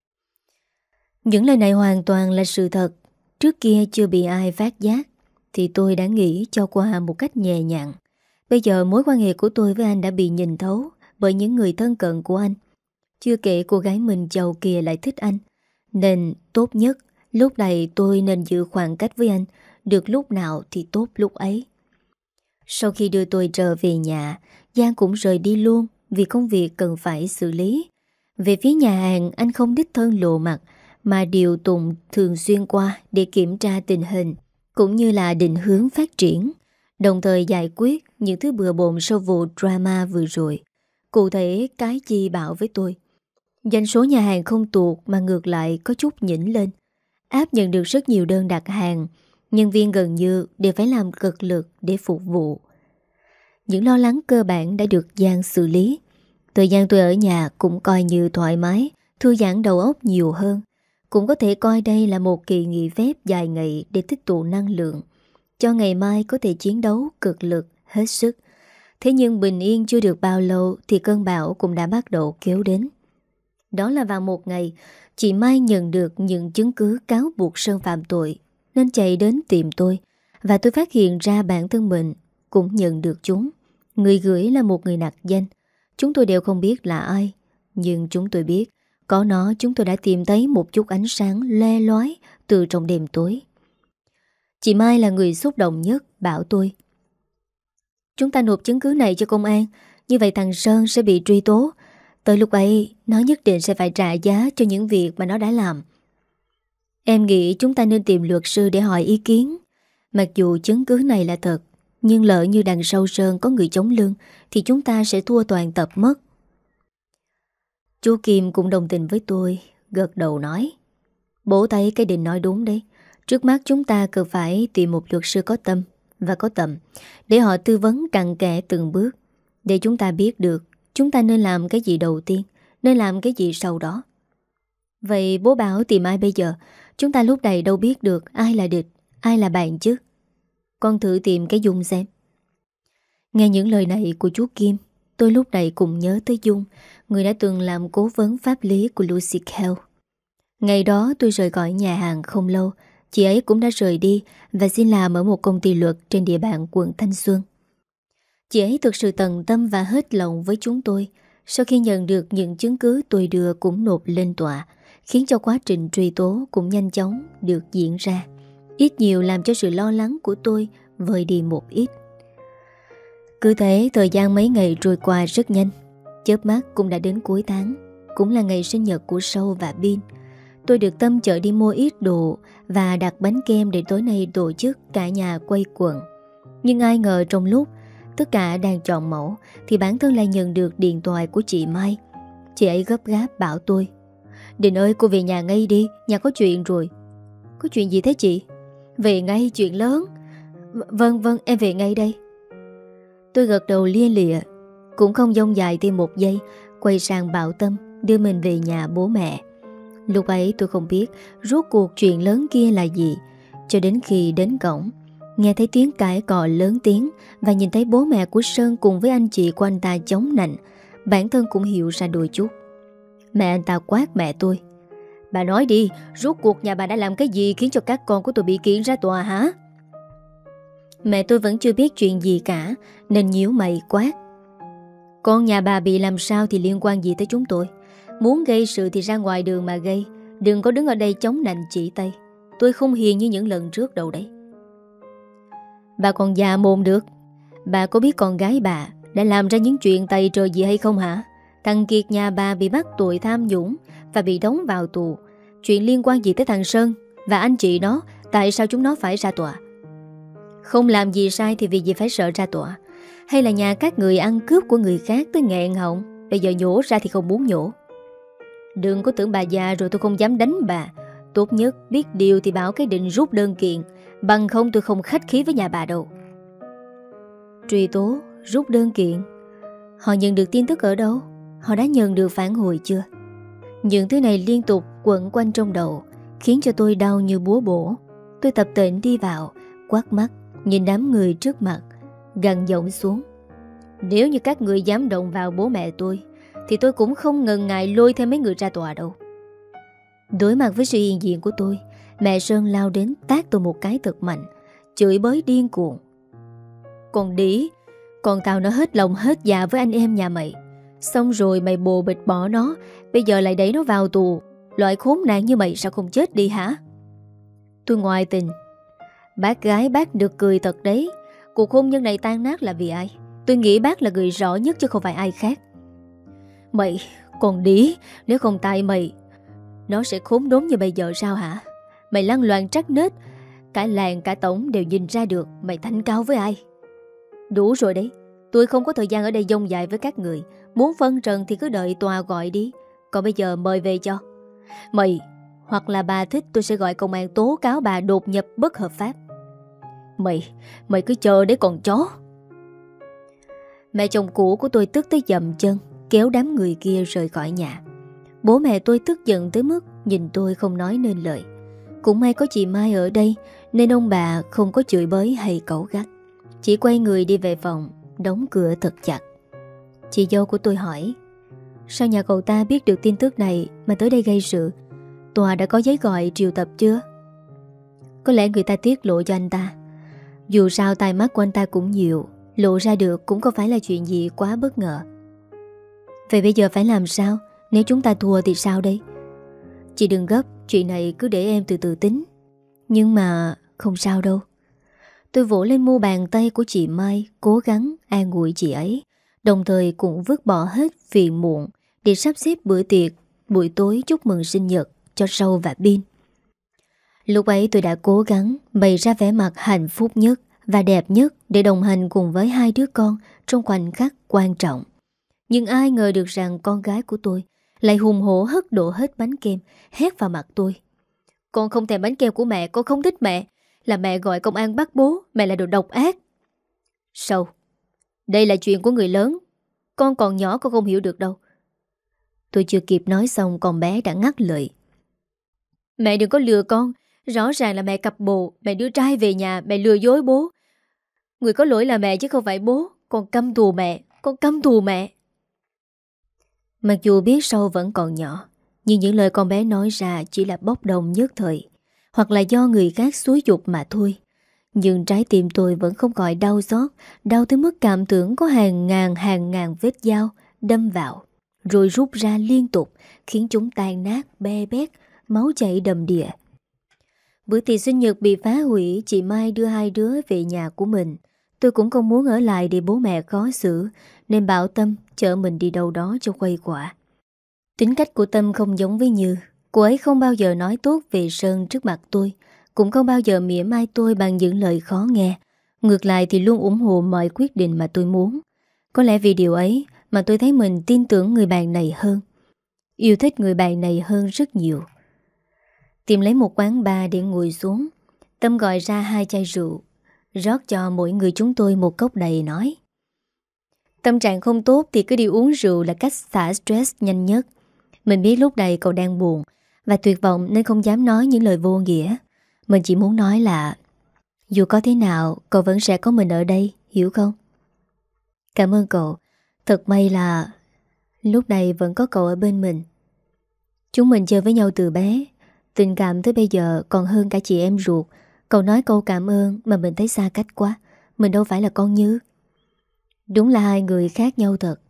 Những lời này hoàn toàn là sự thật. Trước kia chưa bị ai phát giác thì tôi đã nghĩ cho qua một cách nhẹ nhàng. Bây giờ mối quan hệ của tôi với anh đã bị nhìn thấu bởi những người thân cận của anh. Chưa kể cô gái mình giàu kia lại thích anh. Nên tốt nhất lúc này tôi nên giữ khoảng cách với anh. Được lúc nào thì tốt lúc ấy. Sau khi đưa tôi trở về nhà, Giang cũng rời đi luôn vì công việc cần phải xử lý. Về phía nhà hàng, anh không đích thân lộ mặt mà điều Tùng thường xuyên qua để kiểm tra tình hình cũng như là định hướng phát triển, đồng thời giải quyết những thứ bừa bộn sau vụ drama vừa rồi. Cụ thể cái chi bảo với tôi: doanh số nhà hàng không tuột mà ngược lại có chút nhỉnh lên. App nhận được rất nhiều đơn đặt hàng, nhân viên gần như đều phải làm cực lực để phục vụ. Những lo lắng cơ bản đã được Giang xử lý. Thời gian tôi ở nhà cũng coi như thoải mái, thư giãn đầu óc nhiều hơn. Cũng có thể coi đây là một kỳ nghỉ phép dài ngày để tích tụ năng lượng, cho ngày mai có thể chiến đấu cực lực, hết sức. Thế nhưng bình yên chưa được bao lâu thì cơn bão cũng đã bắt đầu kéo đến. Đó là vào một ngày, chị Mai nhận được những chứng cứ cáo buộc Sơn phạm tội, nên chạy đến tìm tôi. Và tôi phát hiện ra bản thân mình cũng nhận được chúng. Người gửi là một người nặc danh. Chúng tôi đều không biết là ai, nhưng chúng tôi biết Có nó chúng tôi đã tìm thấy một chút ánh sáng le lói từ trong đêm tối. Chị Mai là người xúc động nhất, bảo tôi: chúng ta nộp chứng cứ này cho công an, như vậy thằng Sơn sẽ bị truy tố. Tới lúc ấy nó nhất định sẽ phải trả giá cho những việc mà nó đã làm. Em nghĩ chúng ta nên tìm luật sư để hỏi ý kiến. Mặc dù chứng cứ này là thật, nhưng lỡ như đằng sau Sơn có người chống lưng thì chúng ta sẽ thua toàn tập mất. Chú Kim cũng đồng tình với tôi, gật đầu nói: bố thấy cái Định nói đúng đấy. Trước mắt chúng ta cần phải tìm một luật sư có tâm và có tầm để họ tư vấn cặn kẽ từng bước, để chúng ta biết được chúng ta nên làm cái gì đầu tiên, nên làm cái gì sau đó. Vậy bố bảo tìm ai bây giờ? Chúng ta lúc này đâu biết được ai là địch, ai là bạn chứ. Con thử tìm cái Dung xem. Nghe những lời này của chú Kim, tôi lúc này cũng nhớ tới Dung, người đã từng làm cố vấn pháp lý của Lucy Kell. Ngày đó tôi rời khỏi nhà hàng không lâu, chị ấy cũng đã rời đi và xin làm ở một công ty luật trên địa bàn quận Thanh Xuân. Chị ấy thực sự tận tâm và hết lòng với chúng tôi. Sau khi nhận được những chứng cứ tôi đưa cũng nộp lên tòa, khiến cho quá trình truy tố cũng nhanh chóng được diễn ra, ít nhiều làm cho sự lo lắng của tôi vơi đi một ít. Cứ thế thời gian mấy ngày trôi qua rất nhanh. Chớp mắt cũng đã đến cuối tháng, cũng là ngày sinh nhật của Sâu và Bin. Tôi được Tâm chở đi mua ít đồ và đặt bánh kem để tối nay tổ chức cả nhà quây quần. Nhưng ai ngờ trong lúc tất cả đang chọn mẫu thì bản thân lại nhận được điện thoại của chị Mai. Chị ấy gấp gáp bảo tôi: Định ơi, cô về nhà ngay đi, nhà có chuyện rồi. Có chuyện gì thế chị? Về ngay, chuyện lớn. Vâng vâng, em về ngay đây. Tôi gật đầu lia lịa, cũng không dông dài thêm một giây, quay sang bảo Tâm đưa mình về nhà bố mẹ. Lúc ấy tôi không biết rốt cuộc chuyện lớn kia là gì, cho đến khi đến cổng, nghe thấy tiếng cãi cọ lớn tiếng và nhìn thấy bố mẹ của Sơn cùng với anh chị của anh ta chống nạnh, bản thân cũng hiểu ra đôi chút. Mẹ anh ta quát mẹ tôi: Bà nói đi, rốt cuộc nhà bà đã làm cái gì khiến cho các con của tôi bị kiện ra tòa hả? Mẹ tôi vẫn chưa biết chuyện gì cả nên nhíu mày quát: Con nhà bà bị làm sao thì liên quan gì tới chúng tôi? Muốn gây sự thì ra ngoài đường mà gây, đừng có đứng ở đây chống nạnh chỉ tay. Tôi không hiền như những lần trước đâu đấy. Bà còn già mồm được. Bà có biết con gái bà đã làm ra những chuyện tày trời gì hay không hả? Thằng Kiệt nhà bà bị bắt tội tham nhũng và bị đóng vào tù. Chuyện liên quan gì tới thằng Sơn và anh chị nó? Tại sao chúng nó phải ra tòa? Không làm gì sai thì vì gì phải sợ ra tòa? Hay là nhà các người ăn cướp của người khác tới nghẹn họng, bây giờ nhổ ra thì không muốn nhổ? Đừng có tưởng bà già rồi tôi không dám đánh bà. Tốt nhất biết điều thì bảo cái Định rút đơn kiện, bằng không tôi không khách khí với nhà bà đâu. Truy tố, rút đơn kiện. Họ nhận được tin tức ở đâu? Họ đã nhận được phản hồi chưa? Những thứ này liên tục quẩn quanh trong đầu, khiến cho tôi đau như búa bổ. Tôi tập tễnh đi vào, quát mắt nhìn đám người trước mặt, gằn giọng xuống: Nếu như các người dám động vào bố mẹ tôi thì tôi cũng không ngần ngại lôi thêm mấy người ra tòa đâu. Đối mặt với sự hiện diện của tôi, mẹ Sơn lao đến tát tôi một cái thật mạnh, chửi bới điên cuồng: Con đĩ, con tao nó hết lòng hết dạ với anh em nhà mày, xong rồi mày bồ bịch bỏ nó, bây giờ lại đẩy nó vào tù. Loại khốn nạn như mày sao không chết đi hả? Tôi ngoại tình. Bác gái bác được cười thật đấy. Cuộc hôn nhân này tan nát là vì ai? Tôi nghĩ bác là người rõ nhất chứ không phải ai khác. Mày, con đĩ, nếu không tại mày, nó sẽ khốn đốn như bây giờ sao hả? Mày lăn loàn trắc nết, cả làng cả tổng đều nhìn ra được mày thanh cao với ai. Đủ rồi đấy. Tôi không có thời gian ở đây dông dài với các người. Muốn phân trần thì cứ đợi tòa gọi đi. Còn bây giờ mời về cho. Mày, hoặc là bà thích tôi sẽ gọi công an tố cáo bà đột nhập bất hợp pháp. Mày, mày cứ chờ đấy còn chó. Mẹ chồng cũ của tôi tức tới dậm chân, kéo đám người kia rời khỏi nhà. Bố mẹ tôi tức giận tới mức nhìn tôi không nói nên lời. Cũng may có chị Mai ở đây nên ông bà không có chửi bới hay cẩu gắt, chỉ quay người đi về phòng, đóng cửa thật chặt. Chị dâu của tôi hỏi: Sao nhà cậu ta biết được tin tức này mà tới đây gây sự? Tòa đã có giấy gọi triệu tập chưa? Có lẽ người ta tiết lộ cho anh ta. Dù sao tai mắt của anh ta cũng nhiều, lộ ra được cũng không phải là chuyện gì quá bất ngờ. Vậy bây giờ phải làm sao? Nếu chúng ta thua thì sao đây? Chị đừng gấp, chuyện này cứ để em từ từ tính. Nhưng mà không sao đâu. Tôi vỗ lên mu bàn tay của chị Mai, cố gắng an ủi chị ấy, đồng thời cũng vứt bỏ hết phiền muộn để sắp xếp bữa tiệc buổi tối chúc mừng sinh nhật cho Sâu và Bin. Lúc ấy tôi đã cố gắng bày ra vẻ mặt hạnh phúc nhất và đẹp nhất để đồng hành cùng với hai đứa con trong khoảnh khắc quan trọng. Nhưng ai ngờ được rằng con gái của tôi lại hùng hổ hất đổ hết bánh kem, hét vào mặt tôi. Con không thèm bánh kem của mẹ, con không thích mẹ. Là mẹ gọi công an bắt bố, mẹ là đồ độc ác. Sâu, đây là chuyện của người lớn. Con còn nhỏ con không hiểu được đâu. Tôi chưa kịp nói xong con bé đã ngắt lời. Mẹ đừng có lừa con. Rõ ràng là mẹ cặp bồ, mẹ đưa trai về nhà, mẹ lừa dối bố. Người có lỗi là mẹ chứ không phải bố. Con căm thù mẹ, con căm thù mẹ. Mặc dù biết Sâu vẫn còn nhỏ, nhưng những lời con bé nói ra chỉ là bốc đồng nhất thời, hoặc là do người khác xúi giục mà thôi. Nhưng trái tim tôi vẫn không gọi đau xót, đau tới mức cảm tưởng có hàng ngàn hàng ngàn vết dao đâm vào, rồi rút ra liên tục, khiến chúng tan nát, be bét, máu chảy đầm đìa. Bữa tiệc sinh nhật bị phá hủy, chị Mai đưa hai đứa về nhà của mình. Tôi cũng không muốn ở lại để bố mẹ khó xử, nên bảo Tâm chở mình đi đâu đó cho khuây khỏa. Tính cách của Tâm không giống với Như. Cô ấy không bao giờ nói tốt về Sơn trước mặt tôi, cũng không bao giờ mỉa mai tôi bằng những lời khó nghe. Ngược lại thì luôn ủng hộ mọi quyết định mà tôi muốn. Có lẽ vì điều ấy mà tôi thấy mình tin tưởng người bạn này hơn, yêu thích người bạn này hơn rất nhiều. Tìm lấy một quán bar để ngồi xuống, Tâm gọi ra hai chai rượu, rót cho mỗi người chúng tôi một cốc đầy, nói: Tâm trạng không tốt thì cứ đi uống rượu là cách xả stress nhanh nhất. Mình biết lúc này cậu đang buồn và tuyệt vọng nên không dám nói những lời vô nghĩa. Mình chỉ muốn nói là dù có thế nào cậu vẫn sẽ có mình ở đây, hiểu không? Cảm ơn cậu. Thật may là lúc này vẫn có cậu ở bên mình. Chúng mình chơi với nhau từ bé, tình cảm tới bây giờ còn hơn cả chị em ruột. Cậu nói câu cảm ơn mà mình thấy xa cách quá. Mình đâu phải là con Như. Đúng là hai người khác nhau thật.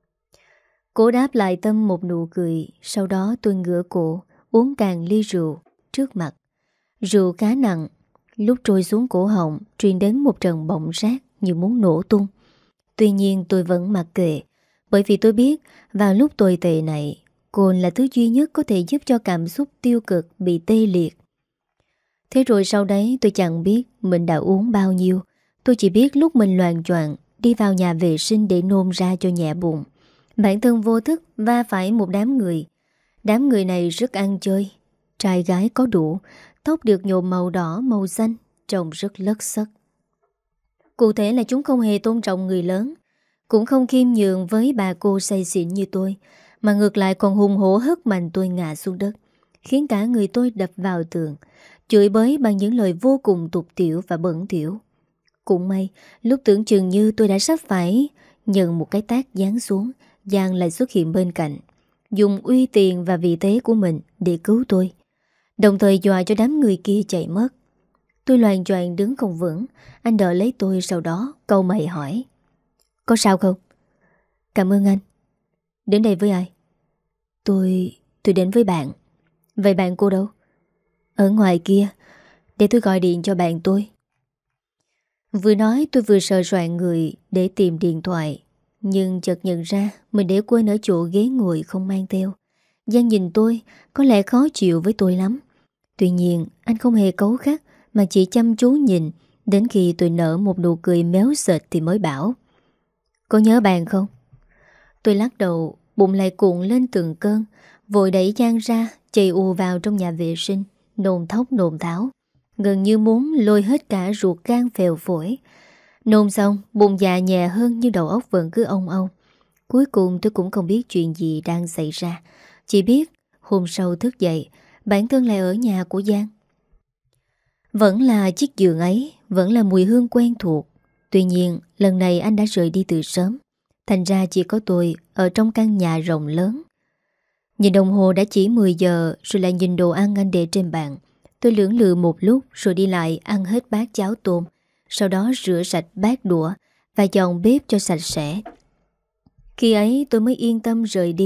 Cố đáp lại Tâm một nụ cười. Sau đó tôi ngửa cổ uống cạn ly rượu trước mặt. Rượu khá nặng, lúc trôi xuống cổ họng truyền đến một trận bỏng rát như muốn nổ tung. Tuy nhiên tôi vẫn mặc kệ, bởi vì tôi biết vào lúc tồi tệ này, cồn là thứ duy nhất có thể giúp cho cảm xúc tiêu cực bị tê liệt. Thế rồi sau đấy tôi chẳng biết mình đã uống bao nhiêu. Tôi chỉ biết lúc mình loạng choạng đi vào nhà vệ sinh để nôn ra cho nhẹ bụng, bản thân vô thức va phải một đám người. Đám người này rất ăn chơi, trai gái có đủ, tóc được nhộm màu đỏ màu xanh, trông rất lất xất. Cụ thể là chúng không hề tôn trọng người lớn, cũng không khiêm nhường với bà cô say xỉn như tôi, mà ngược lại còn hùng hổ hất mạnh tôi ngã xuống đất, khiến cả người tôi đập vào tường, chửi bới bằng những lời vô cùng tục tiểu và bẩn thỉu. Cũng may, lúc tưởng chừng như tôi đã sắp phải nhận một cái tát giáng xuống, Giang lại xuất hiện bên cạnh, dùng uy tiền và vị thế của mình để cứu tôi, đồng thời dọa cho đám người kia chạy mất. Tôi loạng choạng đứng không vững. Anh đỡ lấy tôi, sau đó câu mày hỏi: Có sao không? Cảm ơn anh. Đến đây với ai? Tôi... tôi đến với bạn. Vậy bạn cô đâu? Ở ngoài kia. Để tôi gọi điện cho bạn tôi. Vừa nói tôi vừa sờ soạn người để tìm điện thoại, nhưng chợt nhận ra mình để quên ở chỗ ghế ngồi không mang theo. Giang nhìn tôi, có lẽ khó chịu với tôi lắm. Tuy nhiên anh không hề cấu khắc, mà chỉ chăm chú nhìn. Đến khi tôi nở một nụ cười méo sệt thì mới bảo: Có nhớ bạn không? Tôi lắc đầu, bụng lại cuộn lên từng cơn, vội đẩy Giang ra, chạy ù vào trong nhà vệ sinh, nôn thốc nôn tháo, gần như muốn lôi hết cả ruột gan phèo phổi. Nôn xong, bụng dạ nhẹ hơn nhưng đầu óc vẫn cứ ong ong. Cuối cùng tôi cũng không biết chuyện gì đang xảy ra. Chỉ biết hôm sau thức dậy, bản thân lại ở nhà của Giang. Vẫn là chiếc giường ấy, vẫn là mùi hương quen thuộc. Tuy nhiên lần này anh đã rời đi từ sớm, thành ra chỉ có tôi ở trong căn nhà rộng lớn. Nhìn đồng hồ đã chỉ mười giờ, rồi lại nhìn đồ ăn anh để trên bàn. Tôi lưỡng lự một lúc rồi đi lại ăn hết bát cháo tôm, sau đó rửa sạch bát đũa và dọn bếp cho sạch sẽ. Khi ấy tôi mới yên tâm rời đi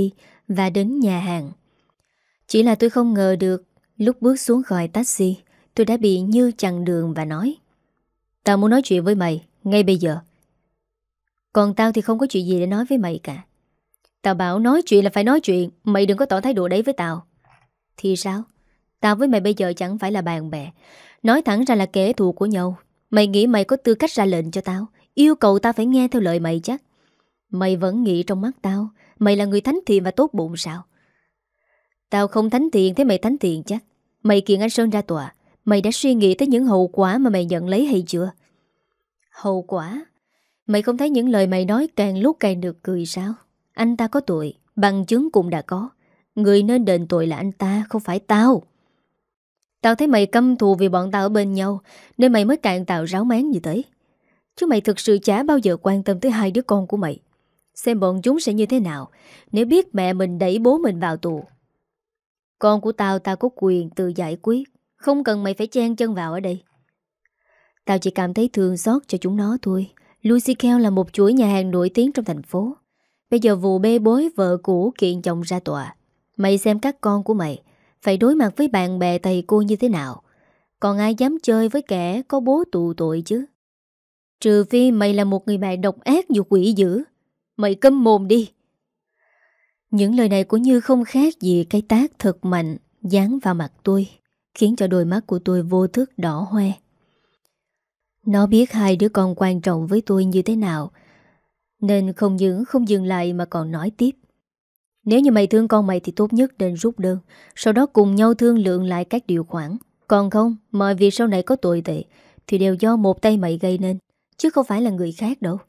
và đến nhà hàng. Chỉ là tôi không ngờ được lúc bước xuống khỏi taxi, tôi đã bị Như chặn đường và nói: "Tao muốn nói chuyện với mày ngay bây giờ." "Còn tao thì không có chuyện gì để nói với mày cả." "Tao bảo nói chuyện là phải nói chuyện, mày đừng có tỏ thái độ đấy với tao." "Thì sao? Tao với mày bây giờ chẳng phải là bạn bè, nói thẳng ra là kẻ thù của nhau. Mày nghĩ mày có tư cách ra lệnh cho tao, yêu cầu tao phải nghe theo lời mày chắc? Mày vẫn nghĩ trong mắt tao mày là người thánh thiện và tốt bụng sao?" "Tao không thánh thiện, thế mày thánh thiện chắc. Mày kiện anh Sơn ra tòa, mày đã suy nghĩ tới những hậu quả mà mày nhận lấy hay chưa?" "Hậu quả? Mày không thấy những lời mày nói càng lúc càng được cười sao? Anh ta có tội, bằng chứng cũng đã có. Người nên đền tội là anh ta, không phải tao. Tao thấy mày căm thù vì bọn tao ở bên nhau, nên mày mới càng tạo ráo máng như thế. Chứ mày thực sự chả bao giờ quan tâm tới hai đứa con của mày. Xem bọn chúng sẽ như thế nào nếu biết mẹ mình đẩy bố mình vào tù. Con của tao tao có quyền tự giải quyết, không cần mày phải chen chân vào ở đây." Tao chỉ cảm thấy thương xót cho chúng nó thôi. Lucy Kell là một chuỗi nhà hàng nổi tiếng trong thành phố. Bây giờ vụ bê bối vợ cũ kiện chồng ra tòa. Mày xem các con của mày phải đối mặt với bạn bè thầy cô như thế nào. Còn ai dám chơi với kẻ có bố tù tội chứ? Trừ phi mày là một người mẹ độc ác như quỷ dữ. Mày câm mồm đi. Những lời này của Như không khác gì cái tát thật mạnh giáng vào mặt tôi, khiến cho đôi mắt của tôi vô thức đỏ hoe. Nó biết hai đứa con quan trọng với tôi như thế nào, nên không những không dừng lại mà còn nói tiếp: "Nếu như mày thương con mày thì tốt nhất nên rút đơn, sau đó cùng nhau thương lượng lại các điều khoản. Còn không, mọi việc sau này có tồi tệ thì đều do một tay mày gây nên, chứ không phải là người khác đâu."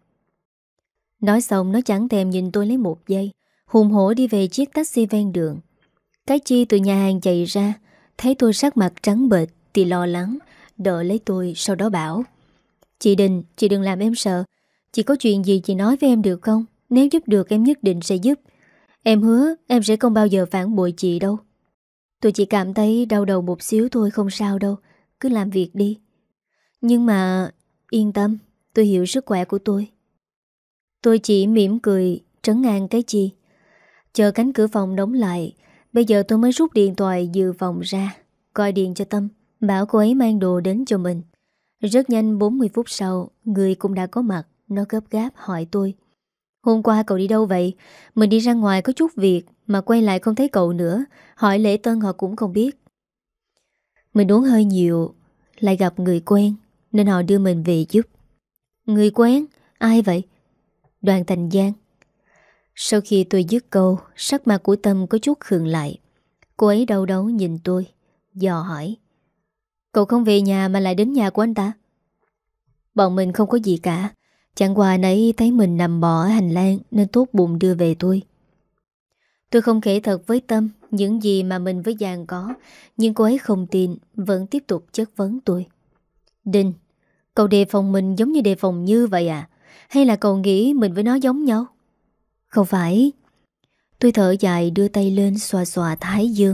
Nói xong nó chẳng thèm nhìn tôi lấy một giây, hùng hổ đi về chiếc taxi ven đường. Cái Chi từ nhà hàng chạy ra, thấy tôi sắc mặt trắng bệch thì lo lắng đỡ lấy tôi, sau đó bảo: "Chị Đình, chị đừng làm em sợ. Chị có chuyện gì chị nói với em được không? Nếu giúp được em nhất định sẽ giúp. Em hứa em sẽ không bao giờ phản bội chị đâu. Tôi chỉ cảm thấy đau đầu một xíu thôi, không sao đâu. Cứ làm việc đi." "Nhưng mà yên tâm, tôi hiểu sức khỏe của tôi." Tôi chỉ mỉm cười trấn an cái Chi. Chờ cánh cửa phòng đóng lại, bây giờ tôi mới rút điện thoại dự phòng ra, gọi điện cho Tâm, bảo cô ấy mang đồ đến cho mình. Rất nhanh bốn mươi phút sau, người cũng đã có mặt. Nó gấp gáp hỏi tôi: "Hôm qua cậu đi đâu vậy? Mình đi ra ngoài có chút việc mà quay lại không thấy cậu nữa. Hỏi lễ tân họ cũng không biết." "Mình uống hơi nhiều, lại gặp người quen nên họ đưa mình về giúp." "Người quen? Ai vậy?" "Đoàn Thành Giang." Sau khi tôi dứt câu, sắc mặt của Tâm có chút khựng lại. Cô ấy đau đớn nhìn tôi, dò hỏi: "Cậu không về nhà mà lại đến nhà của anh ta?" "Bọn mình không có gì cả. Chẳng qua nãy thấy mình nằm bò ở hành lang nên tốt bụng đưa về tôi." Tôi không kể thật với Tâm những gì mà mình với Giang có, nhưng cô ấy không tin, vẫn tiếp tục chất vấn tôi: "Đinh, cậu đề phòng mình giống như đề phòng Như vậy à? Hay là cậu nghĩ mình với nó giống nhau?" "Không phải." Tôi thở dài đưa tay lên xoa xoa thái dương.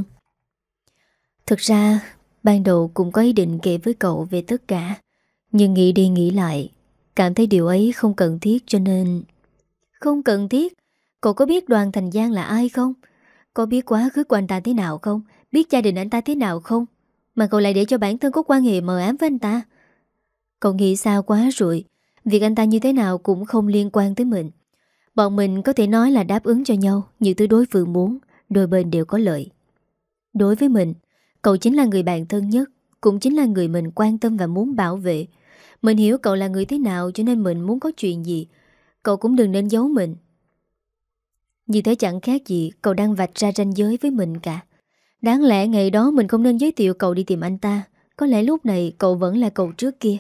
Thực ra ban đầu cũng có ý định kể với cậu về tất cả, nhưng nghĩ đi nghĩ lại cảm thấy điều ấy không cần thiết cho nên... "Không cần thiết? Cậu có biết Đoàn Thành Giang là ai không? Có biết quá khứ của anh ta thế nào không? Biết gia đình anh ta thế nào không? Mà cậu lại để cho bản thân có quan hệ mờ ám với anh ta? Cậu nghĩ sao quá rồi. Việc anh ta như thế nào cũng không liên quan tới mình. Bọn mình có thể nói là đáp ứng cho nhau những thứ đối phương muốn, đôi bên đều có lợi. Đối với mình, cậu chính là người bạn thân nhất, cũng chính là người mình quan tâm và muốn bảo vệ. Mình hiểu cậu là người thế nào, cho nên mình muốn có chuyện gì cậu cũng đừng nên giấu mình. Như thế chẳng khác gì cậu đang vạch ra ranh giới với mình cả. Đáng lẽ ngày đó mình không nên giới thiệu cậu đi tìm anh ta. Có lẽ lúc này cậu vẫn là cậu trước kia."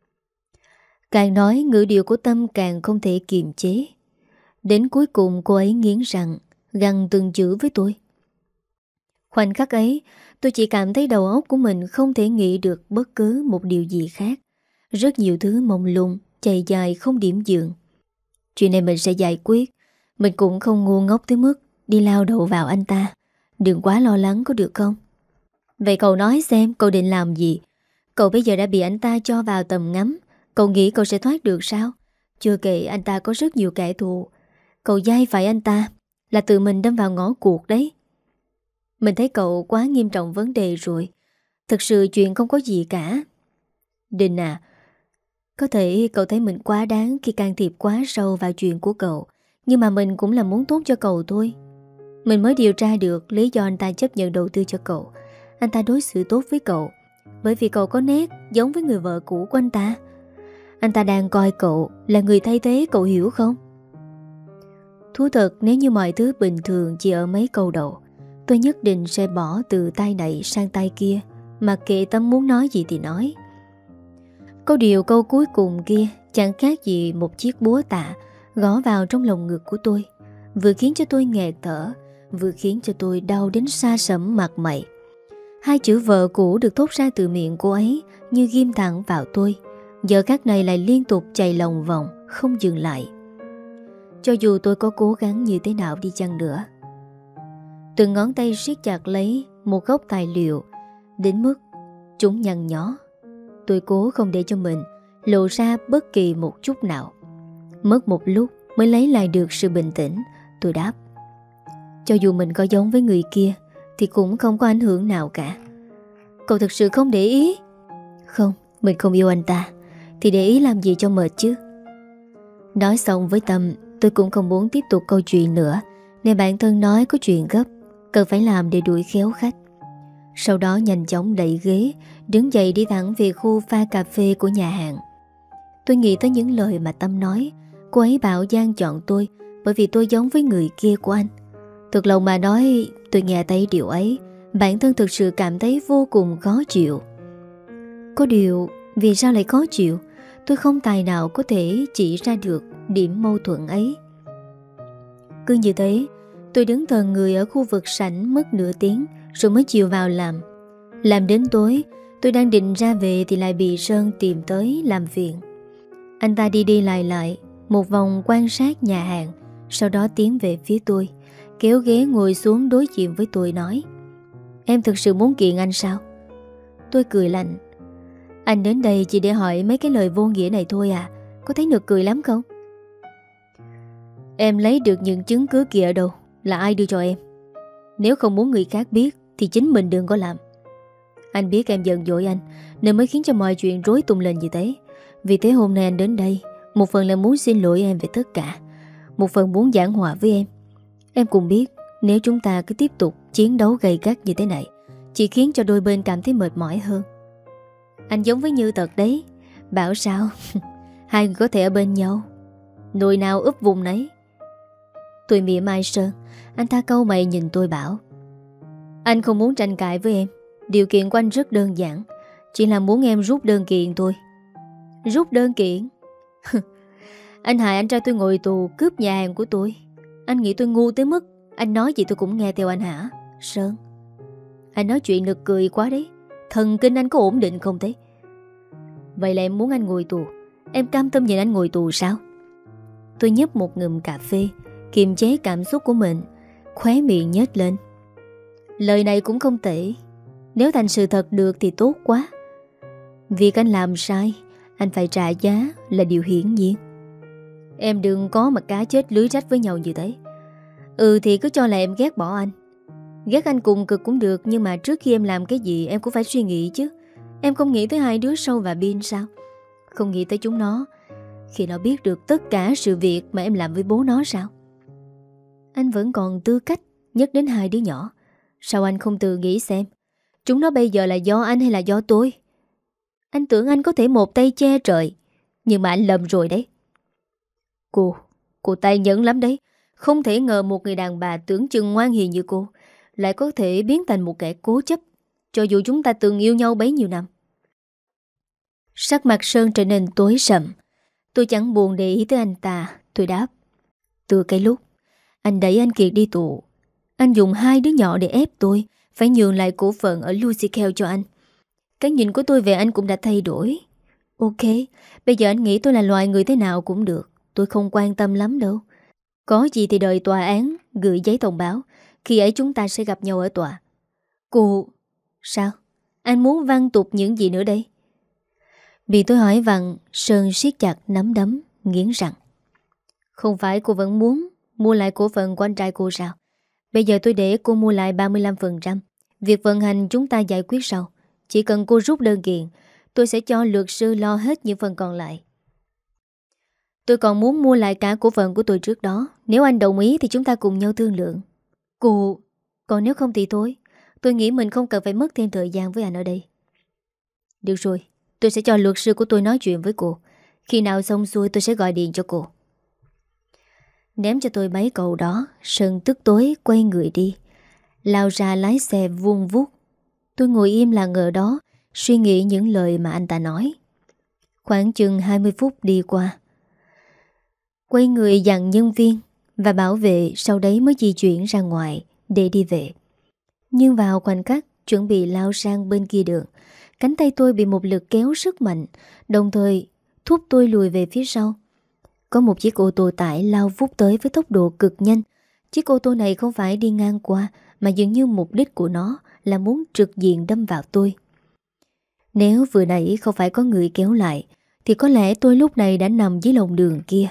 Càng nói ngữ điệu của Tâm càng không thể kiềm chế. Đến cuối cùng cô ấy nghiến răng gằn từng chữ với tôi. Khoảnh khắc ấy tôi chỉ cảm thấy đầu óc của mình không thể nghĩ được bất cứ một điều gì khác. Rất nhiều thứ mông lung, chạy dài không điểm dừng. Chuyện này mình sẽ giải quyết. Mình cũng không ngu ngốc tới mức đi lao đầu vào anh ta. Đừng quá lo lắng có được không? Vậy cậu nói xem cậu định làm gì? Cậu bây giờ đã bị anh ta cho vào tầm ngắm. Cậu nghĩ cậu sẽ thoát được sao? Chưa kể anh ta có rất nhiều kẻ thù. Cậu dai phải anh ta là tự mình đâm vào ngõ cụt đấy. Mình thấy cậu quá nghiêm trọng vấn đề rồi. Thực sự chuyện không có gì cả. Đình à, có thể cậu thấy mình quá đáng khi can thiệp quá sâu vào chuyện của cậu, nhưng mà mình cũng là muốn tốt cho cậu thôi. Mình mới điều tra được lý do anh ta chấp nhận đầu tư cho cậu. Anh ta đối xử tốt với cậu bởi vì cậu có nét giống với người vợ cũ của anh ta. Anh ta đang coi cậu là người thay thế, cậu hiểu không? Thú thật, nếu như mọi thứ bình thường chỉ ở mấy câu đầu, tôi nhất định sẽ bỏ từ tay này sang tay kia, mặc kệ Tâm muốn nói gì thì nói. Có điều câu cuối cùng kia chẳng khác gì một chiếc búa tạ gõ vào trong lồng ngực của tôi, vừa khiến cho tôi nghẹt thở, vừa khiến cho tôi đau đến sa sẩm mặt mày. Hai chữ vợ cũ được thốt ra từ miệng cô ấy như ghim thẳng vào tôi. Giờ khắc này lại liên tục chạy lòng vòng, không dừng lại. Cho dù tôi có cố gắng như thế nào đi chăng nữa, từng ngón tay siết chặt lấy một góc tài liệu đến mức chúng nhăn nhó. Tôi cố không để cho mình lộ ra bất kỳ một chút nào. Mất một lúc mới lấy lại được sự bình tĩnh. Tôi đáp: cho dù mình có giống với người kia thì cũng không có ảnh hưởng nào cả. Cậu thực sự không để ý? Không, mình không yêu anh ta thì để ý làm gì cho mệt chứ. Nói xong với Tâm, tôi cũng không muốn tiếp tục câu chuyện nữa, nên bản thân nói có chuyện gấp cần phải làm để đuổi khéo khách. Sau đó nhanh chóng đẩy ghế, đứng dậy đi thẳng về khu pha cà phê của nhà hàng. Tôi nghĩ tới những lời mà Tâm nói. Cô ấy bảo Giang chọn tôi bởi vì tôi giống với người kia của anh. Thực lòng mà nói, tôi nghe thấy điều ấy, bản thân thực sự cảm thấy vô cùng khó chịu. Có điều, vì sao lại khó chịu? Tôi không tài nào có thể chỉ ra được điểm mâu thuẫn ấy. Cứ như thế, tôi đứng thờ người ở khu vực sảnh mất nửa tiếng rồi mới chịu vào làm. Làm đến tối, tôi đang định ra về thì lại bị Sơn tìm tới làm phiền. Anh ta đi đi lại lại một vòng quan sát nhà hàng, sau đó tiến về phía tôi, kéo ghế ngồi xuống đối diện với tôi nói: em thực sự muốn kiện anh sao? Tôi cười lạnh: anh đến đây chỉ để hỏi mấy cái lời vô nghĩa này thôi à? Có thấy nực cười lắm không? Em lấy được những chứng cứ kia ở đâu? Là ai đưa cho em? Nếu không muốn người khác biết thì chính mình đừng có làm. Anh biết em giận dỗi anh nên mới khiến cho mọi chuyện rối tung lên như thế. Vì thế hôm nay anh đến đây, một phần là muốn xin lỗi em về tất cả, một phần muốn giảng hòa với em. Em cũng biết nếu chúng ta cứ tiếp tục chiến đấu gay gắt như thế này chỉ khiến cho đôi bên cảm thấy mệt mỏi hơn. Anh giống với Như Tật đấy. Bảo sao hai người có thể ở bên nhau, nồi nào úp vùng nấy. Tôi mỉa mai Sơn. Anh ta cau mày nhìn tôi bảo: anh không muốn tranh cãi với em. Điều kiện của anh rất đơn giản, chỉ là muốn em rút đơn kiện thôi. Rút đơn kiện? Anh hại anh trai tôi ngồi tù, cướp nhà hàng của tôi. Anh nghĩ tôi ngu tới mức anh nói gì tôi cũng nghe theo anh hả? Sơn, anh nói chuyện nực cười quá đấy. Thần kinh anh có ổn định không thế? Vậy là em muốn anh ngồi tù? Em cam tâm nhìn anh ngồi tù sao? Tôi nhấp một ngụm cà phê, kiềm chế cảm xúc của mình, khóe miệng nhếch lên. Lời này cũng không tệ. Nếu thành sự thật được thì tốt quá. Việc anh làm sai, anh phải trả giá là điều hiển nhiên. Em đừng có mà cá chết lưới rách với nhau như thế. Ừ thì cứ cho là em ghét bỏ anh. Ghét anh cùng cực cũng được, nhưng mà trước khi em làm cái gì em cũng phải suy nghĩ chứ. Em không nghĩ tới hai đứa Sâu và Bin sao? Không nghĩ tới chúng nó khi nó biết được tất cả sự việc mà em làm với bố nó sao? Anh vẫn còn tư cách nhắc đến hai đứa nhỏ. Sao anh không tự nghĩ xem chúng nó bây giờ là do anh hay là do tôi? Anh tưởng anh có thể một tay che trời, nhưng mà anh lầm rồi đấy. Cô, cô tay nhẫn lắm đấy. Không thể ngờ một người đàn bà tưởng chừng ngoan hiền như cô lại có thể biến thành một kẻ cố chấp, cho dù chúng ta từng yêu nhau bấy nhiêu năm. Sắc mặt Sơn trở nên tối sầm. Tôi chẳng buồn để ý tới anh ta. Tôi đáp: từ cái lúc anh đẩy anh Kiệt đi tù, anh dùng hai đứa nhỏ để ép tôi phải nhường lại cổ phần ở Lucy Kheo cho anh. Cái nhìn của tôi về anh cũng đã thay đổi. Ok, bây giờ anh nghĩ tôi là loài người thế nào cũng được, tôi không quan tâm lắm đâu. Có gì thì đợi tòa án gửi giấy thông báo, khi ấy chúng ta sẽ gặp nhau ở tòa. Cô... Sao? Anh muốn văn tục những gì nữa đây? Bị tôi hỏi vặn, Sơn siết chặt nắm đấm, nghiến răng. Không phải cô vẫn muốn Mua lại cổ phần của anh trai cô sao? Bây giờ tôi để cô mua lại ba mươi lăm phần trăm. Việc vận hành chúng ta giải quyết sau. Chỉ cần cô rút đơn kiện, tôi sẽ cho luật sư lo hết những phần còn lại. Tôi còn muốn mua lại cả cổ phần của tôi trước đó. Nếu anh đồng ý thì chúng ta cùng nhau thương lượng. Cô... Còn nếu không thì thôi. Tôi nghĩ mình không cần phải mất thêm thời gian với anh ở đây. Được rồi, tôi sẽ cho luật sư của tôi nói chuyện với cô. Khi nào xong xuôi tôi sẽ gọi điện cho cô. Ném cho tôi mấy câu đó, Sơn tức tối quay người đi, lao ra lái xe vun vút. Tôi ngồi im lặng ở đó, suy nghĩ những lời mà anh ta nói. Khoảng chừng hai mươi phút đi qua, quay người dặn nhân viên và bảo vệ, sau đấy mới di chuyển ra ngoài để đi về. Nhưng vào khoảnh khắc chuẩn bị lao sang bên kia đường, cánh tay tôi bị một lực kéo rất mạnh, đồng thời thúc tôi lùi về phía sau. Có một chiếc ô tô tải lao vút tới với tốc độ cực nhanh. Chiếc ô tô này không phải đi ngang qua, mà dường như mục đích của nó là muốn trực diện đâm vào tôi. Nếu vừa nãy không phải có người kéo lại, thì có lẽ tôi lúc này đã nằm dưới lòng đường kia.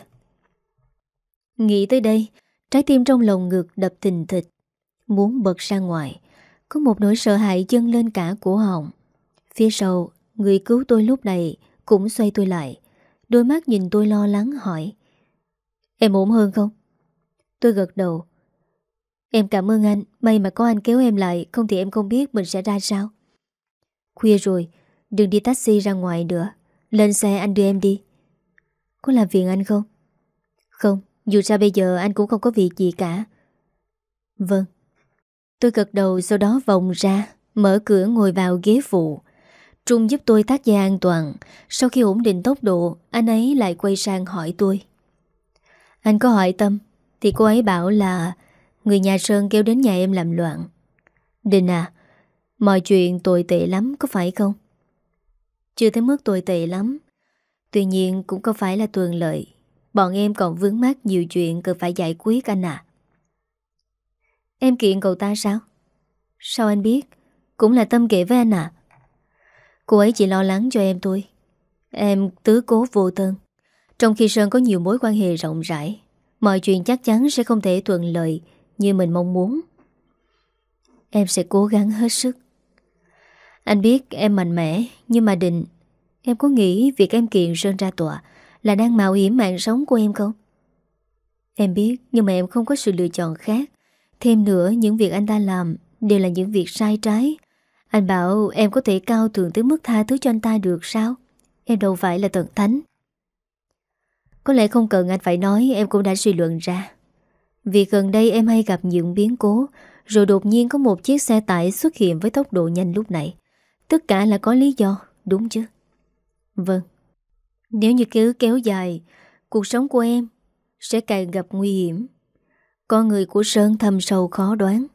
Nghĩ tới đây, trái tim trong lồng ngực đập thình thịch, muốn bật ra ngoài. Có một nỗi sợ hãi dâng lên cả cổ họng. Phía sau, người cứu tôi lúc này cũng xoay tôi lại, đôi mắt nhìn tôi lo lắng hỏi: Em ổn hơn không? Tôi gật đầu. Em cảm ơn anh, may mà có anh kéo em lại, không thì em không biết mình sẽ ra sao. Khuya rồi, đừng đi taxi ra ngoài nữa. Lên xe anh đưa em đi. Có làm phiền anh không? Không, dù sao bây giờ anh cũng không có việc gì cả. Vâng. Tôi gật đầu, sau đó vòng ra, mở cửa ngồi vào ghế phụ. Trung giúp tôi thắt dây an toàn. Sau khi ổn định tốc độ, anh ấy lại quay sang hỏi tôi: Anh có hỏi Tâm thì cô ấy bảo là người nhà Sơn kêu đến nhà em làm loạn. Đình à, mọi chuyện tồi tệ lắm có phải không? Chưa tới mức tồi tệ lắm, tuy nhiên cũng không phải là thuận lợi. Bọn em còn vướng mắc nhiều chuyện cần phải giải quyết anh à. Em kiện cậu ta sao? Sao anh biết? Cũng là Tâm kể với anh à? Cô ấy chỉ lo lắng cho em thôi. Em tứ cố vô tân. Trong khi Sơn có nhiều mối quan hệ rộng rãi, mọi chuyện chắc chắn sẽ không thể thuận lợi như mình mong muốn. Em sẽ cố gắng hết sức. Anh biết em mạnh mẽ, nhưng mà Định, em có nghĩ việc em kiện Sơn ra tòa là đang mạo hiểm mạng sống của em không? Em biết, nhưng mà em không có sự lựa chọn khác. Thêm nữa, những việc anh ta làm đều là những việc sai trái. Anh bảo em có thể cao thượng tới mức tha thứ cho anh ta được sao? Em đâu phải là thần thánh. Có lẽ không cần anh phải nói, em cũng đã suy luận ra. Vì gần đây em hay gặp những biến cố, rồi đột nhiên có một chiếc xe tải xuất hiện với tốc độ nhanh lúc này. Tất cả là có lý do, đúng chứ? Vâng. Nếu như cứ kéo dài, cuộc sống của em sẽ càng gặp nguy hiểm. Con người của Sơn thâm sâu khó đoán.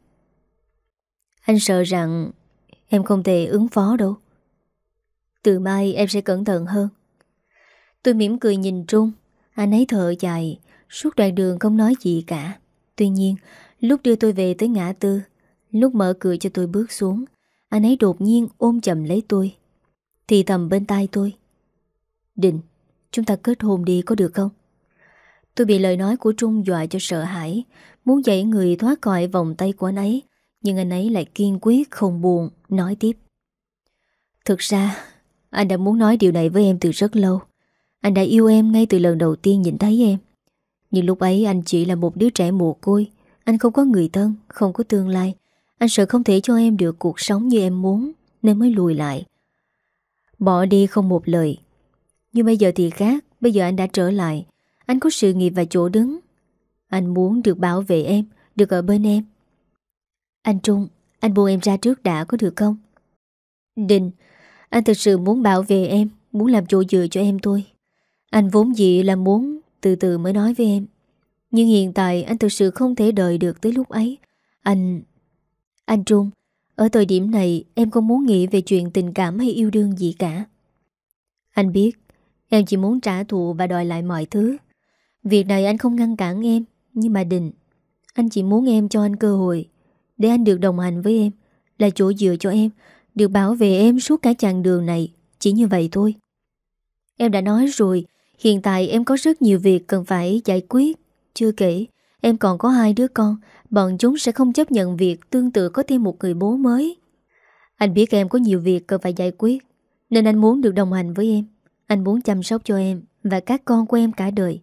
Anh sợ rằng em không thể ứng phó đâu. Từ mai em sẽ cẩn thận hơn. Tôi mỉm cười nhìn Trung. Anh ấy thở dài, suốt đoạn đường không nói gì cả. Tuy nhiên, lúc đưa tôi về tới ngã tư, lúc mở cửa cho tôi bước xuống, anh ấy đột nhiên ôm chầm lấy tôi, thì thầm bên tai tôi: Định, chúng ta kết hôn đi có được không? Tôi bị lời nói của Trung dọa cho sợ hãi, muốn dậy người thoát khỏi vòng tay của anh ấy. Nhưng anh ấy lại kiên quyết không buồn, nói tiếp: Thực ra, anh đã muốn nói điều này với em từ rất lâu. Anh đã yêu em ngay từ lần đầu tiên nhìn thấy em. Nhưng lúc ấy anh chỉ là một đứa trẻ mồ côi. Anh không có người thân, không có tương lai. Anh sợ không thể cho em được cuộc sống như em muốn, nên mới lùi lại, bỏ đi không một lời. Nhưng bây giờ thì khác. Bây giờ anh đã trở lại. Anh có sự nghiệp và chỗ đứng. Anh muốn được bảo vệ em, được ở bên em. Anh Trung, anh buông em ra trước đã có được không? Đình, anh thực sự muốn bảo vệ em, muốn làm chỗ dựa cho em thôi. Anh vốn dĩ là muốn từ từ mới nói với em. Nhưng hiện tại anh thực sự không thể đợi được tới lúc ấy. Anh... Anh Trung, ở thời điểm này em không muốn nghĩ về chuyện tình cảm hay yêu đương gì cả. Anh biết, em chỉ muốn trả thù và đòi lại mọi thứ. Việc này anh không ngăn cản em. Nhưng mà Đình, anh chỉ muốn em cho anh cơ hội để anh được đồng hành với em, là chỗ dựa cho em, được bảo vệ em suốt cả chặng đường này. Chỉ như vậy thôi. Em đã nói rồi, hiện tại em có rất nhiều việc cần phải giải quyết. Chưa kể, Em còn có hai đứa con, bọn chúng sẽ không chấp nhận việc tương tự có thêm một người bố mới. Anh biết em có nhiều việc cần phải giải quyết, nên anh muốn được đồng hành với em. Anh muốn chăm sóc cho em và các con của em cả đời.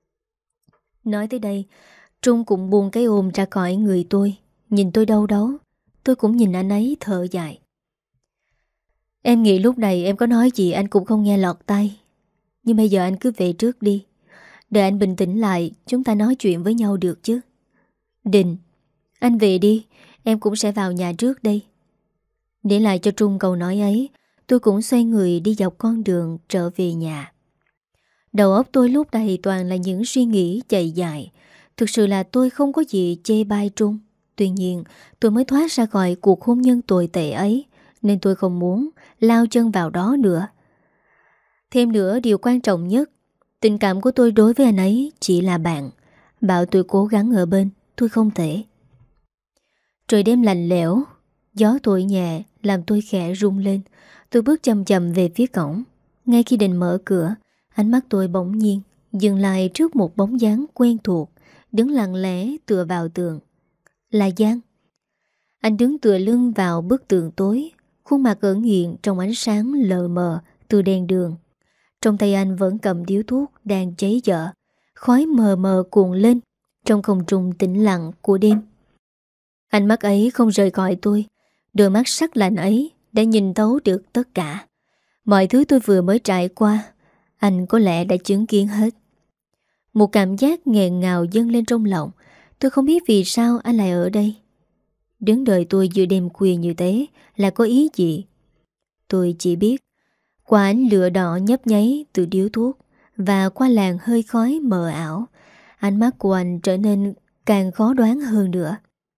Nói tới đây, Trung cũng buông cái ôm ra khỏi người tôi. Nhìn tôi đau đớn. Tôi cũng nhìn anh ấy thở dài. Em nghĩ lúc này em có nói gì anh cũng không nghe lọt tai. Nhưng bây giờ anh cứ về trước đi. Đợi anh bình tĩnh lại, chúng ta nói chuyện với nhau được chứ. Đình, anh về đi, em cũng sẽ vào nhà trước đây. Để lại cho Trung câu nói ấy, tôi cũng xoay người đi dọc con đường trở về nhà. Đầu óc tôi lúc này toàn là những suy nghĩ chạy dài. Thực sự là tôi không có gì chê bai Trung. Tuy nhiên, tôi mới thoát ra khỏi cuộc hôn nhân tồi tệ ấy, nên tôi không muốn lao chân vào đó nữa. Thêm nữa, điều quan trọng nhất, tình cảm của tôi đối với anh ấy chỉ là bạn. Bảo tôi cố gắng ở bên, tôi không thể. Trời đêm lạnh lẽo, gió thổi nhẹ làm tôi khẽ rung lên. Tôi bước chậm chậm về phía cổng. Ngay khi định mở cửa, ánh mắt tôi bỗng nhiên dừng lại trước một bóng dáng quen thuộc, đứng lặng lẽ tựa vào tường. Là Giang. Anh đứng tựa lưng vào bức tường tối, khuôn mặt ẩn hiện trong ánh sáng lờ mờ từ đèn đường. Trong tay anh vẫn cầm điếu thuốc đang cháy dở, khói mờ mờ cuồn lên trong không trung tĩnh lặng của đêm. Ánh mắt ấy không rời khỏi tôi, đôi mắt sắc lạnh ấy đã nhìn thấu được tất cả. Mọi thứ tôi vừa mới trải qua, anh có lẽ đã chứng kiến hết. Một cảm giác nghẹn ngào dâng lên trong lòng. Tôi không biết vì sao anh lại ở đây. Đứng đợi tôi giữa đêm khuya như thế là có ý gì? Tôi chỉ biết qua ánh lửa đỏ nhấp nháy từ điếu thuốc và qua làn hơi khói mờ ảo, ánh mắt của anh trở nên càng khó đoán hơn nữa.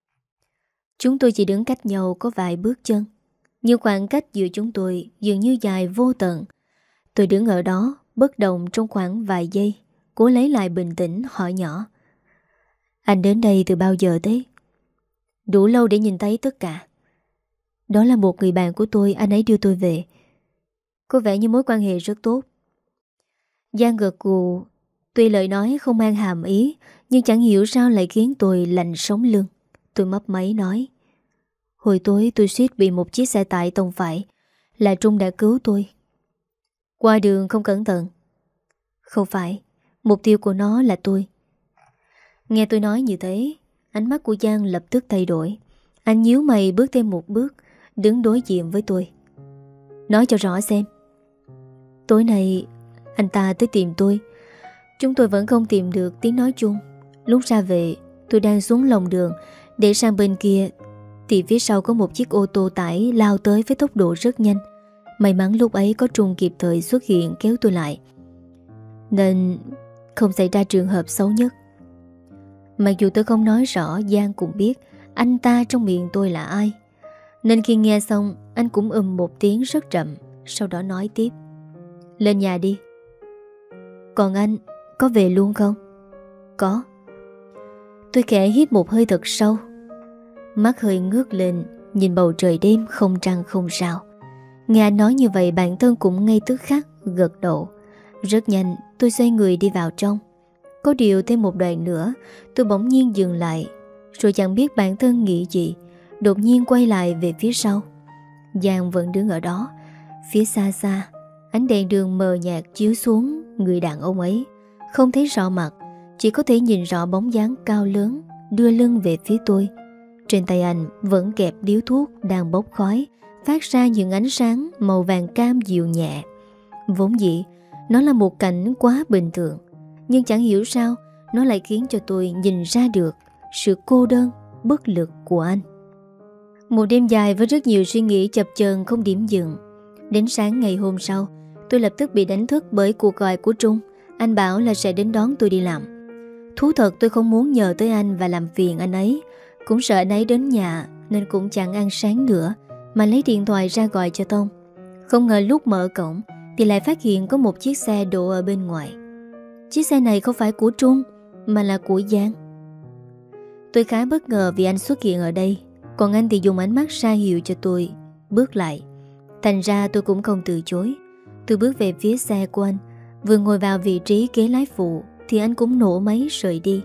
Chúng tôi chỉ đứng cách nhau có vài bước chân, nhưng khoảng cách giữa chúng tôi dường như dài vô tận. Tôi đứng ở đó bất động trong khoảng vài giây, cố lấy lại bình tĩnh hỏi nhỏ: Anh đến đây từ bao giờ thế? Đủ lâu để nhìn thấy tất cả. Đó là một người bạn của tôi, anh ấy đưa tôi về. Có vẻ như mối quan hệ rất tốt. Giang gật gù. Tuy lời nói không mang hàm ý, nhưng chẳng hiểu sao lại khiến tôi lạnh sống lưng. Tôi mấp máy nói: Hồi tối tôi suýt bị một chiếc xe tải tông phải. Là Trung đã cứu tôi. Qua đường không cẩn thận. Không phải, mục tiêu của nó là tôi. Nghe tôi nói như thế, ánh mắt của Giang lập tức thay đổi. Anh nhíu mày bước thêm một bước, đứng đối diện với tôi. Nói cho rõ xem. Tối nay anh ta tới tìm tôi. Chúng tôi vẫn không tìm được tiếng nói chung. Lúc ra về, tôi đang xuống lòng đường để sang bên kia, thì phía sau có một chiếc ô tô tải lao tới với tốc độ rất nhanh. May mắn lúc ấy có Trung kịp thời xuất hiện kéo tôi lại, nên không xảy ra trường hợp xấu nhất. Mặc dù tôi không nói rõ, Giang cũng biết anh ta trong miệng tôi là ai, nên khi nghe xong anh cũng ừm một tiếng rất chậm. Sau đó nói tiếp: Lên nhà đi. Còn anh, có về luôn không? Có. Tôi khẽ hít một hơi thật sâu, mắt hơi ngước lên nhìn bầu trời đêm không trăng không sao. Nghe anh nói như vậy, bản thân cũng ngay tức khắc gật đầu. Rất nhanh tôi xoay người đi vào trong. Có điều thêm một đoạn nữa, tôi bỗng nhiên dừng lại, rồi chẳng biết bản thân nghĩ gì, đột nhiên quay lại về phía sau. Giang vẫn đứng ở đó. Phía xa xa, ánh đèn đường mờ nhạt chiếu xuống người đàn ông ấy. Không thấy rõ mặt, chỉ có thể nhìn rõ bóng dáng cao lớn đưa lưng về phía tôi. Trên tay anh vẫn kẹp điếu thuốc đang bốc khói, phát ra những ánh sáng màu vàng cam dịu nhẹ. Vốn dĩ nó là một cảnh quá bình thường, nhưng chẳng hiểu sao nó lại khiến cho tôi nhìn ra được sự cô đơn, bất lực của anh. Một đêm dài với rất nhiều suy nghĩ chập chờn không điểm dừng. Đến sáng ngày hôm sau, tôi lập tức bị đánh thức bởi cuộc gọi của Trung. Anh bảo là sẽ đến đón tôi đi làm. Thú thật tôi không muốn nhờ tới anh và làm phiền anh ấy, cũng sợ anh ấy đến nhà nên cũng chẳng ăn sáng nữa, mà lấy điện thoại ra gọi cho Tông. Không ngờ lúc mở cổng thì lại phát hiện có một chiếc xe đỗ ở bên ngoài. Chiếc xe này không phải của Trung mà là của Giang. Tôi khá bất ngờ vì anh xuất hiện ở đây, còn anh thì dùng ánh mắt ra hiệu cho tôi bước lại. Thành ra tôi cũng không từ chối. Tôi bước về phía xe của anh, vừa ngồi vào vị trí ghế lái phụ thì anh cũng nổ máy rời đi.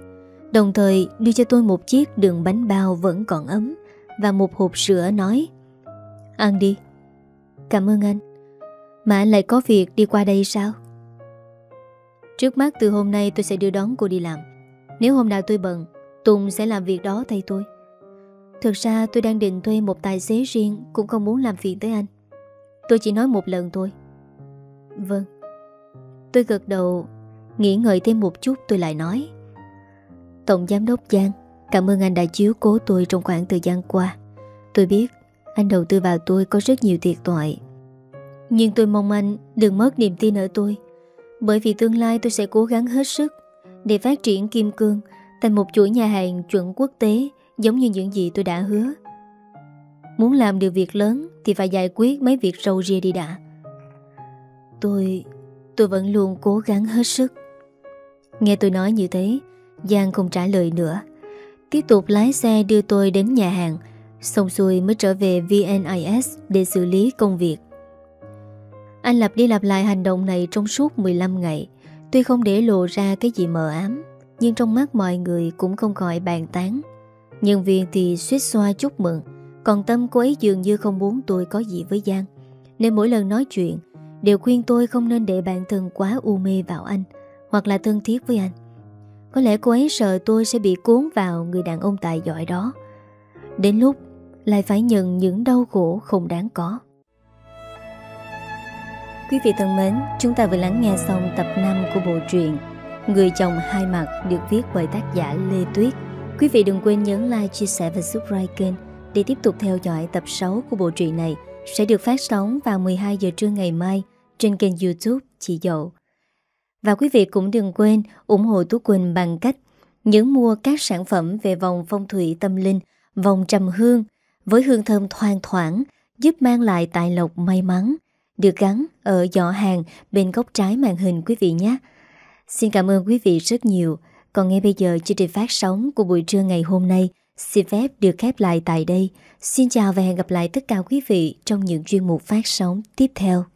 Đồng thời đưa cho tôi một chiếc đường bánh bao vẫn còn ấm và một hộp sữa, nói: "Ăn đi." "Cảm ơn anh. Mà anh lại có việc đi qua đây sao?" "Trước mắt từ hôm nay tôi sẽ đưa đón cô đi làm. Nếu hôm nào tôi bận, Tùng sẽ làm việc đó thay tôi. Thực ra tôi đang định thuê một tài xế riêng, cũng không muốn làm phiền tới anh. Tôi chỉ nói một lần thôi." "Vâng." Tôi gật đầu. Nghĩ ngợi thêm một chút tôi lại nói: "Tổng giám đốc Giang, cảm ơn anh đã chiếu cố tôi trong khoảng thời gian qua. Tôi biết anh đầu tư vào tôi có rất nhiều thiệt thòi, nhưng tôi mong anh đừng mất niềm tin ở tôi. Bởi vì tương lai tôi sẽ cố gắng hết sức để phát triển Kim Cương thành một chuỗi nhà hàng chuẩn quốc tế, giống như những gì tôi đã hứa. Muốn làm được việc lớn thì phải giải quyết mấy việc râu ria đi đã. Tôi... tôi vẫn luôn cố gắng hết sức." Nghe tôi nói như thế, Giang không trả lời nữa, tiếp tục lái xe đưa tôi đến nhà hàng. Xong xuôi mới trở về vê en i ét để xử lý công việc. Anh lặp đi lặp lại hành động này trong suốt mười lăm ngày. Tuy không để lộ ra cái gì mờ ám, nhưng trong mắt mọi người cũng không khỏi bàn tán. Nhân viên thì suýt xoa chúc mừng, còn Tâm cô ấy dường như không muốn tôi có gì với Giang, nên mỗi lần nói chuyện đều khuyên tôi không nên để bản thân quá u mê vào anh, hoặc là thân thiết với anh. Có lẽ cô ấy sợ tôi sẽ bị cuốn vào người đàn ông tài giỏi đó, đến lúc lại phải nhận những đau khổ không đáng có. Quý vị thân mến, chúng ta vừa lắng nghe xong tập năm của bộ truyện Người chồng hai mặt, được viết bởi tác giả Lê Tuyết. Quý vị đừng quên nhấn like, chia sẻ và subscribe kênh để tiếp tục theo dõi tập sáu của bộ truyện này, sẽ được phát sóng vào mười hai giờ trưa ngày mai trên kênh YouTube Chị Dậu. Và quý vị cũng đừng quên ủng hộ Tú Quỳnh bằng cách nhấn mua các sản phẩm về vòng phong thủy tâm linh, vòng trầm hương với hương thơm thoang thoảng, giúp mang lại tài lộc may mắn, được gắn ở giỏ hàng bên góc trái màn hình quý vị nhé. Xin cảm ơn quý vị rất nhiều. Còn ngay bây giờ, chương trình phát sóng của buổi trưa ngày hôm nay xin phép được khép lại tại đây. Xin chào và hẹn gặp lại tất cả quý vị trong những chuyên mục phát sóng tiếp theo.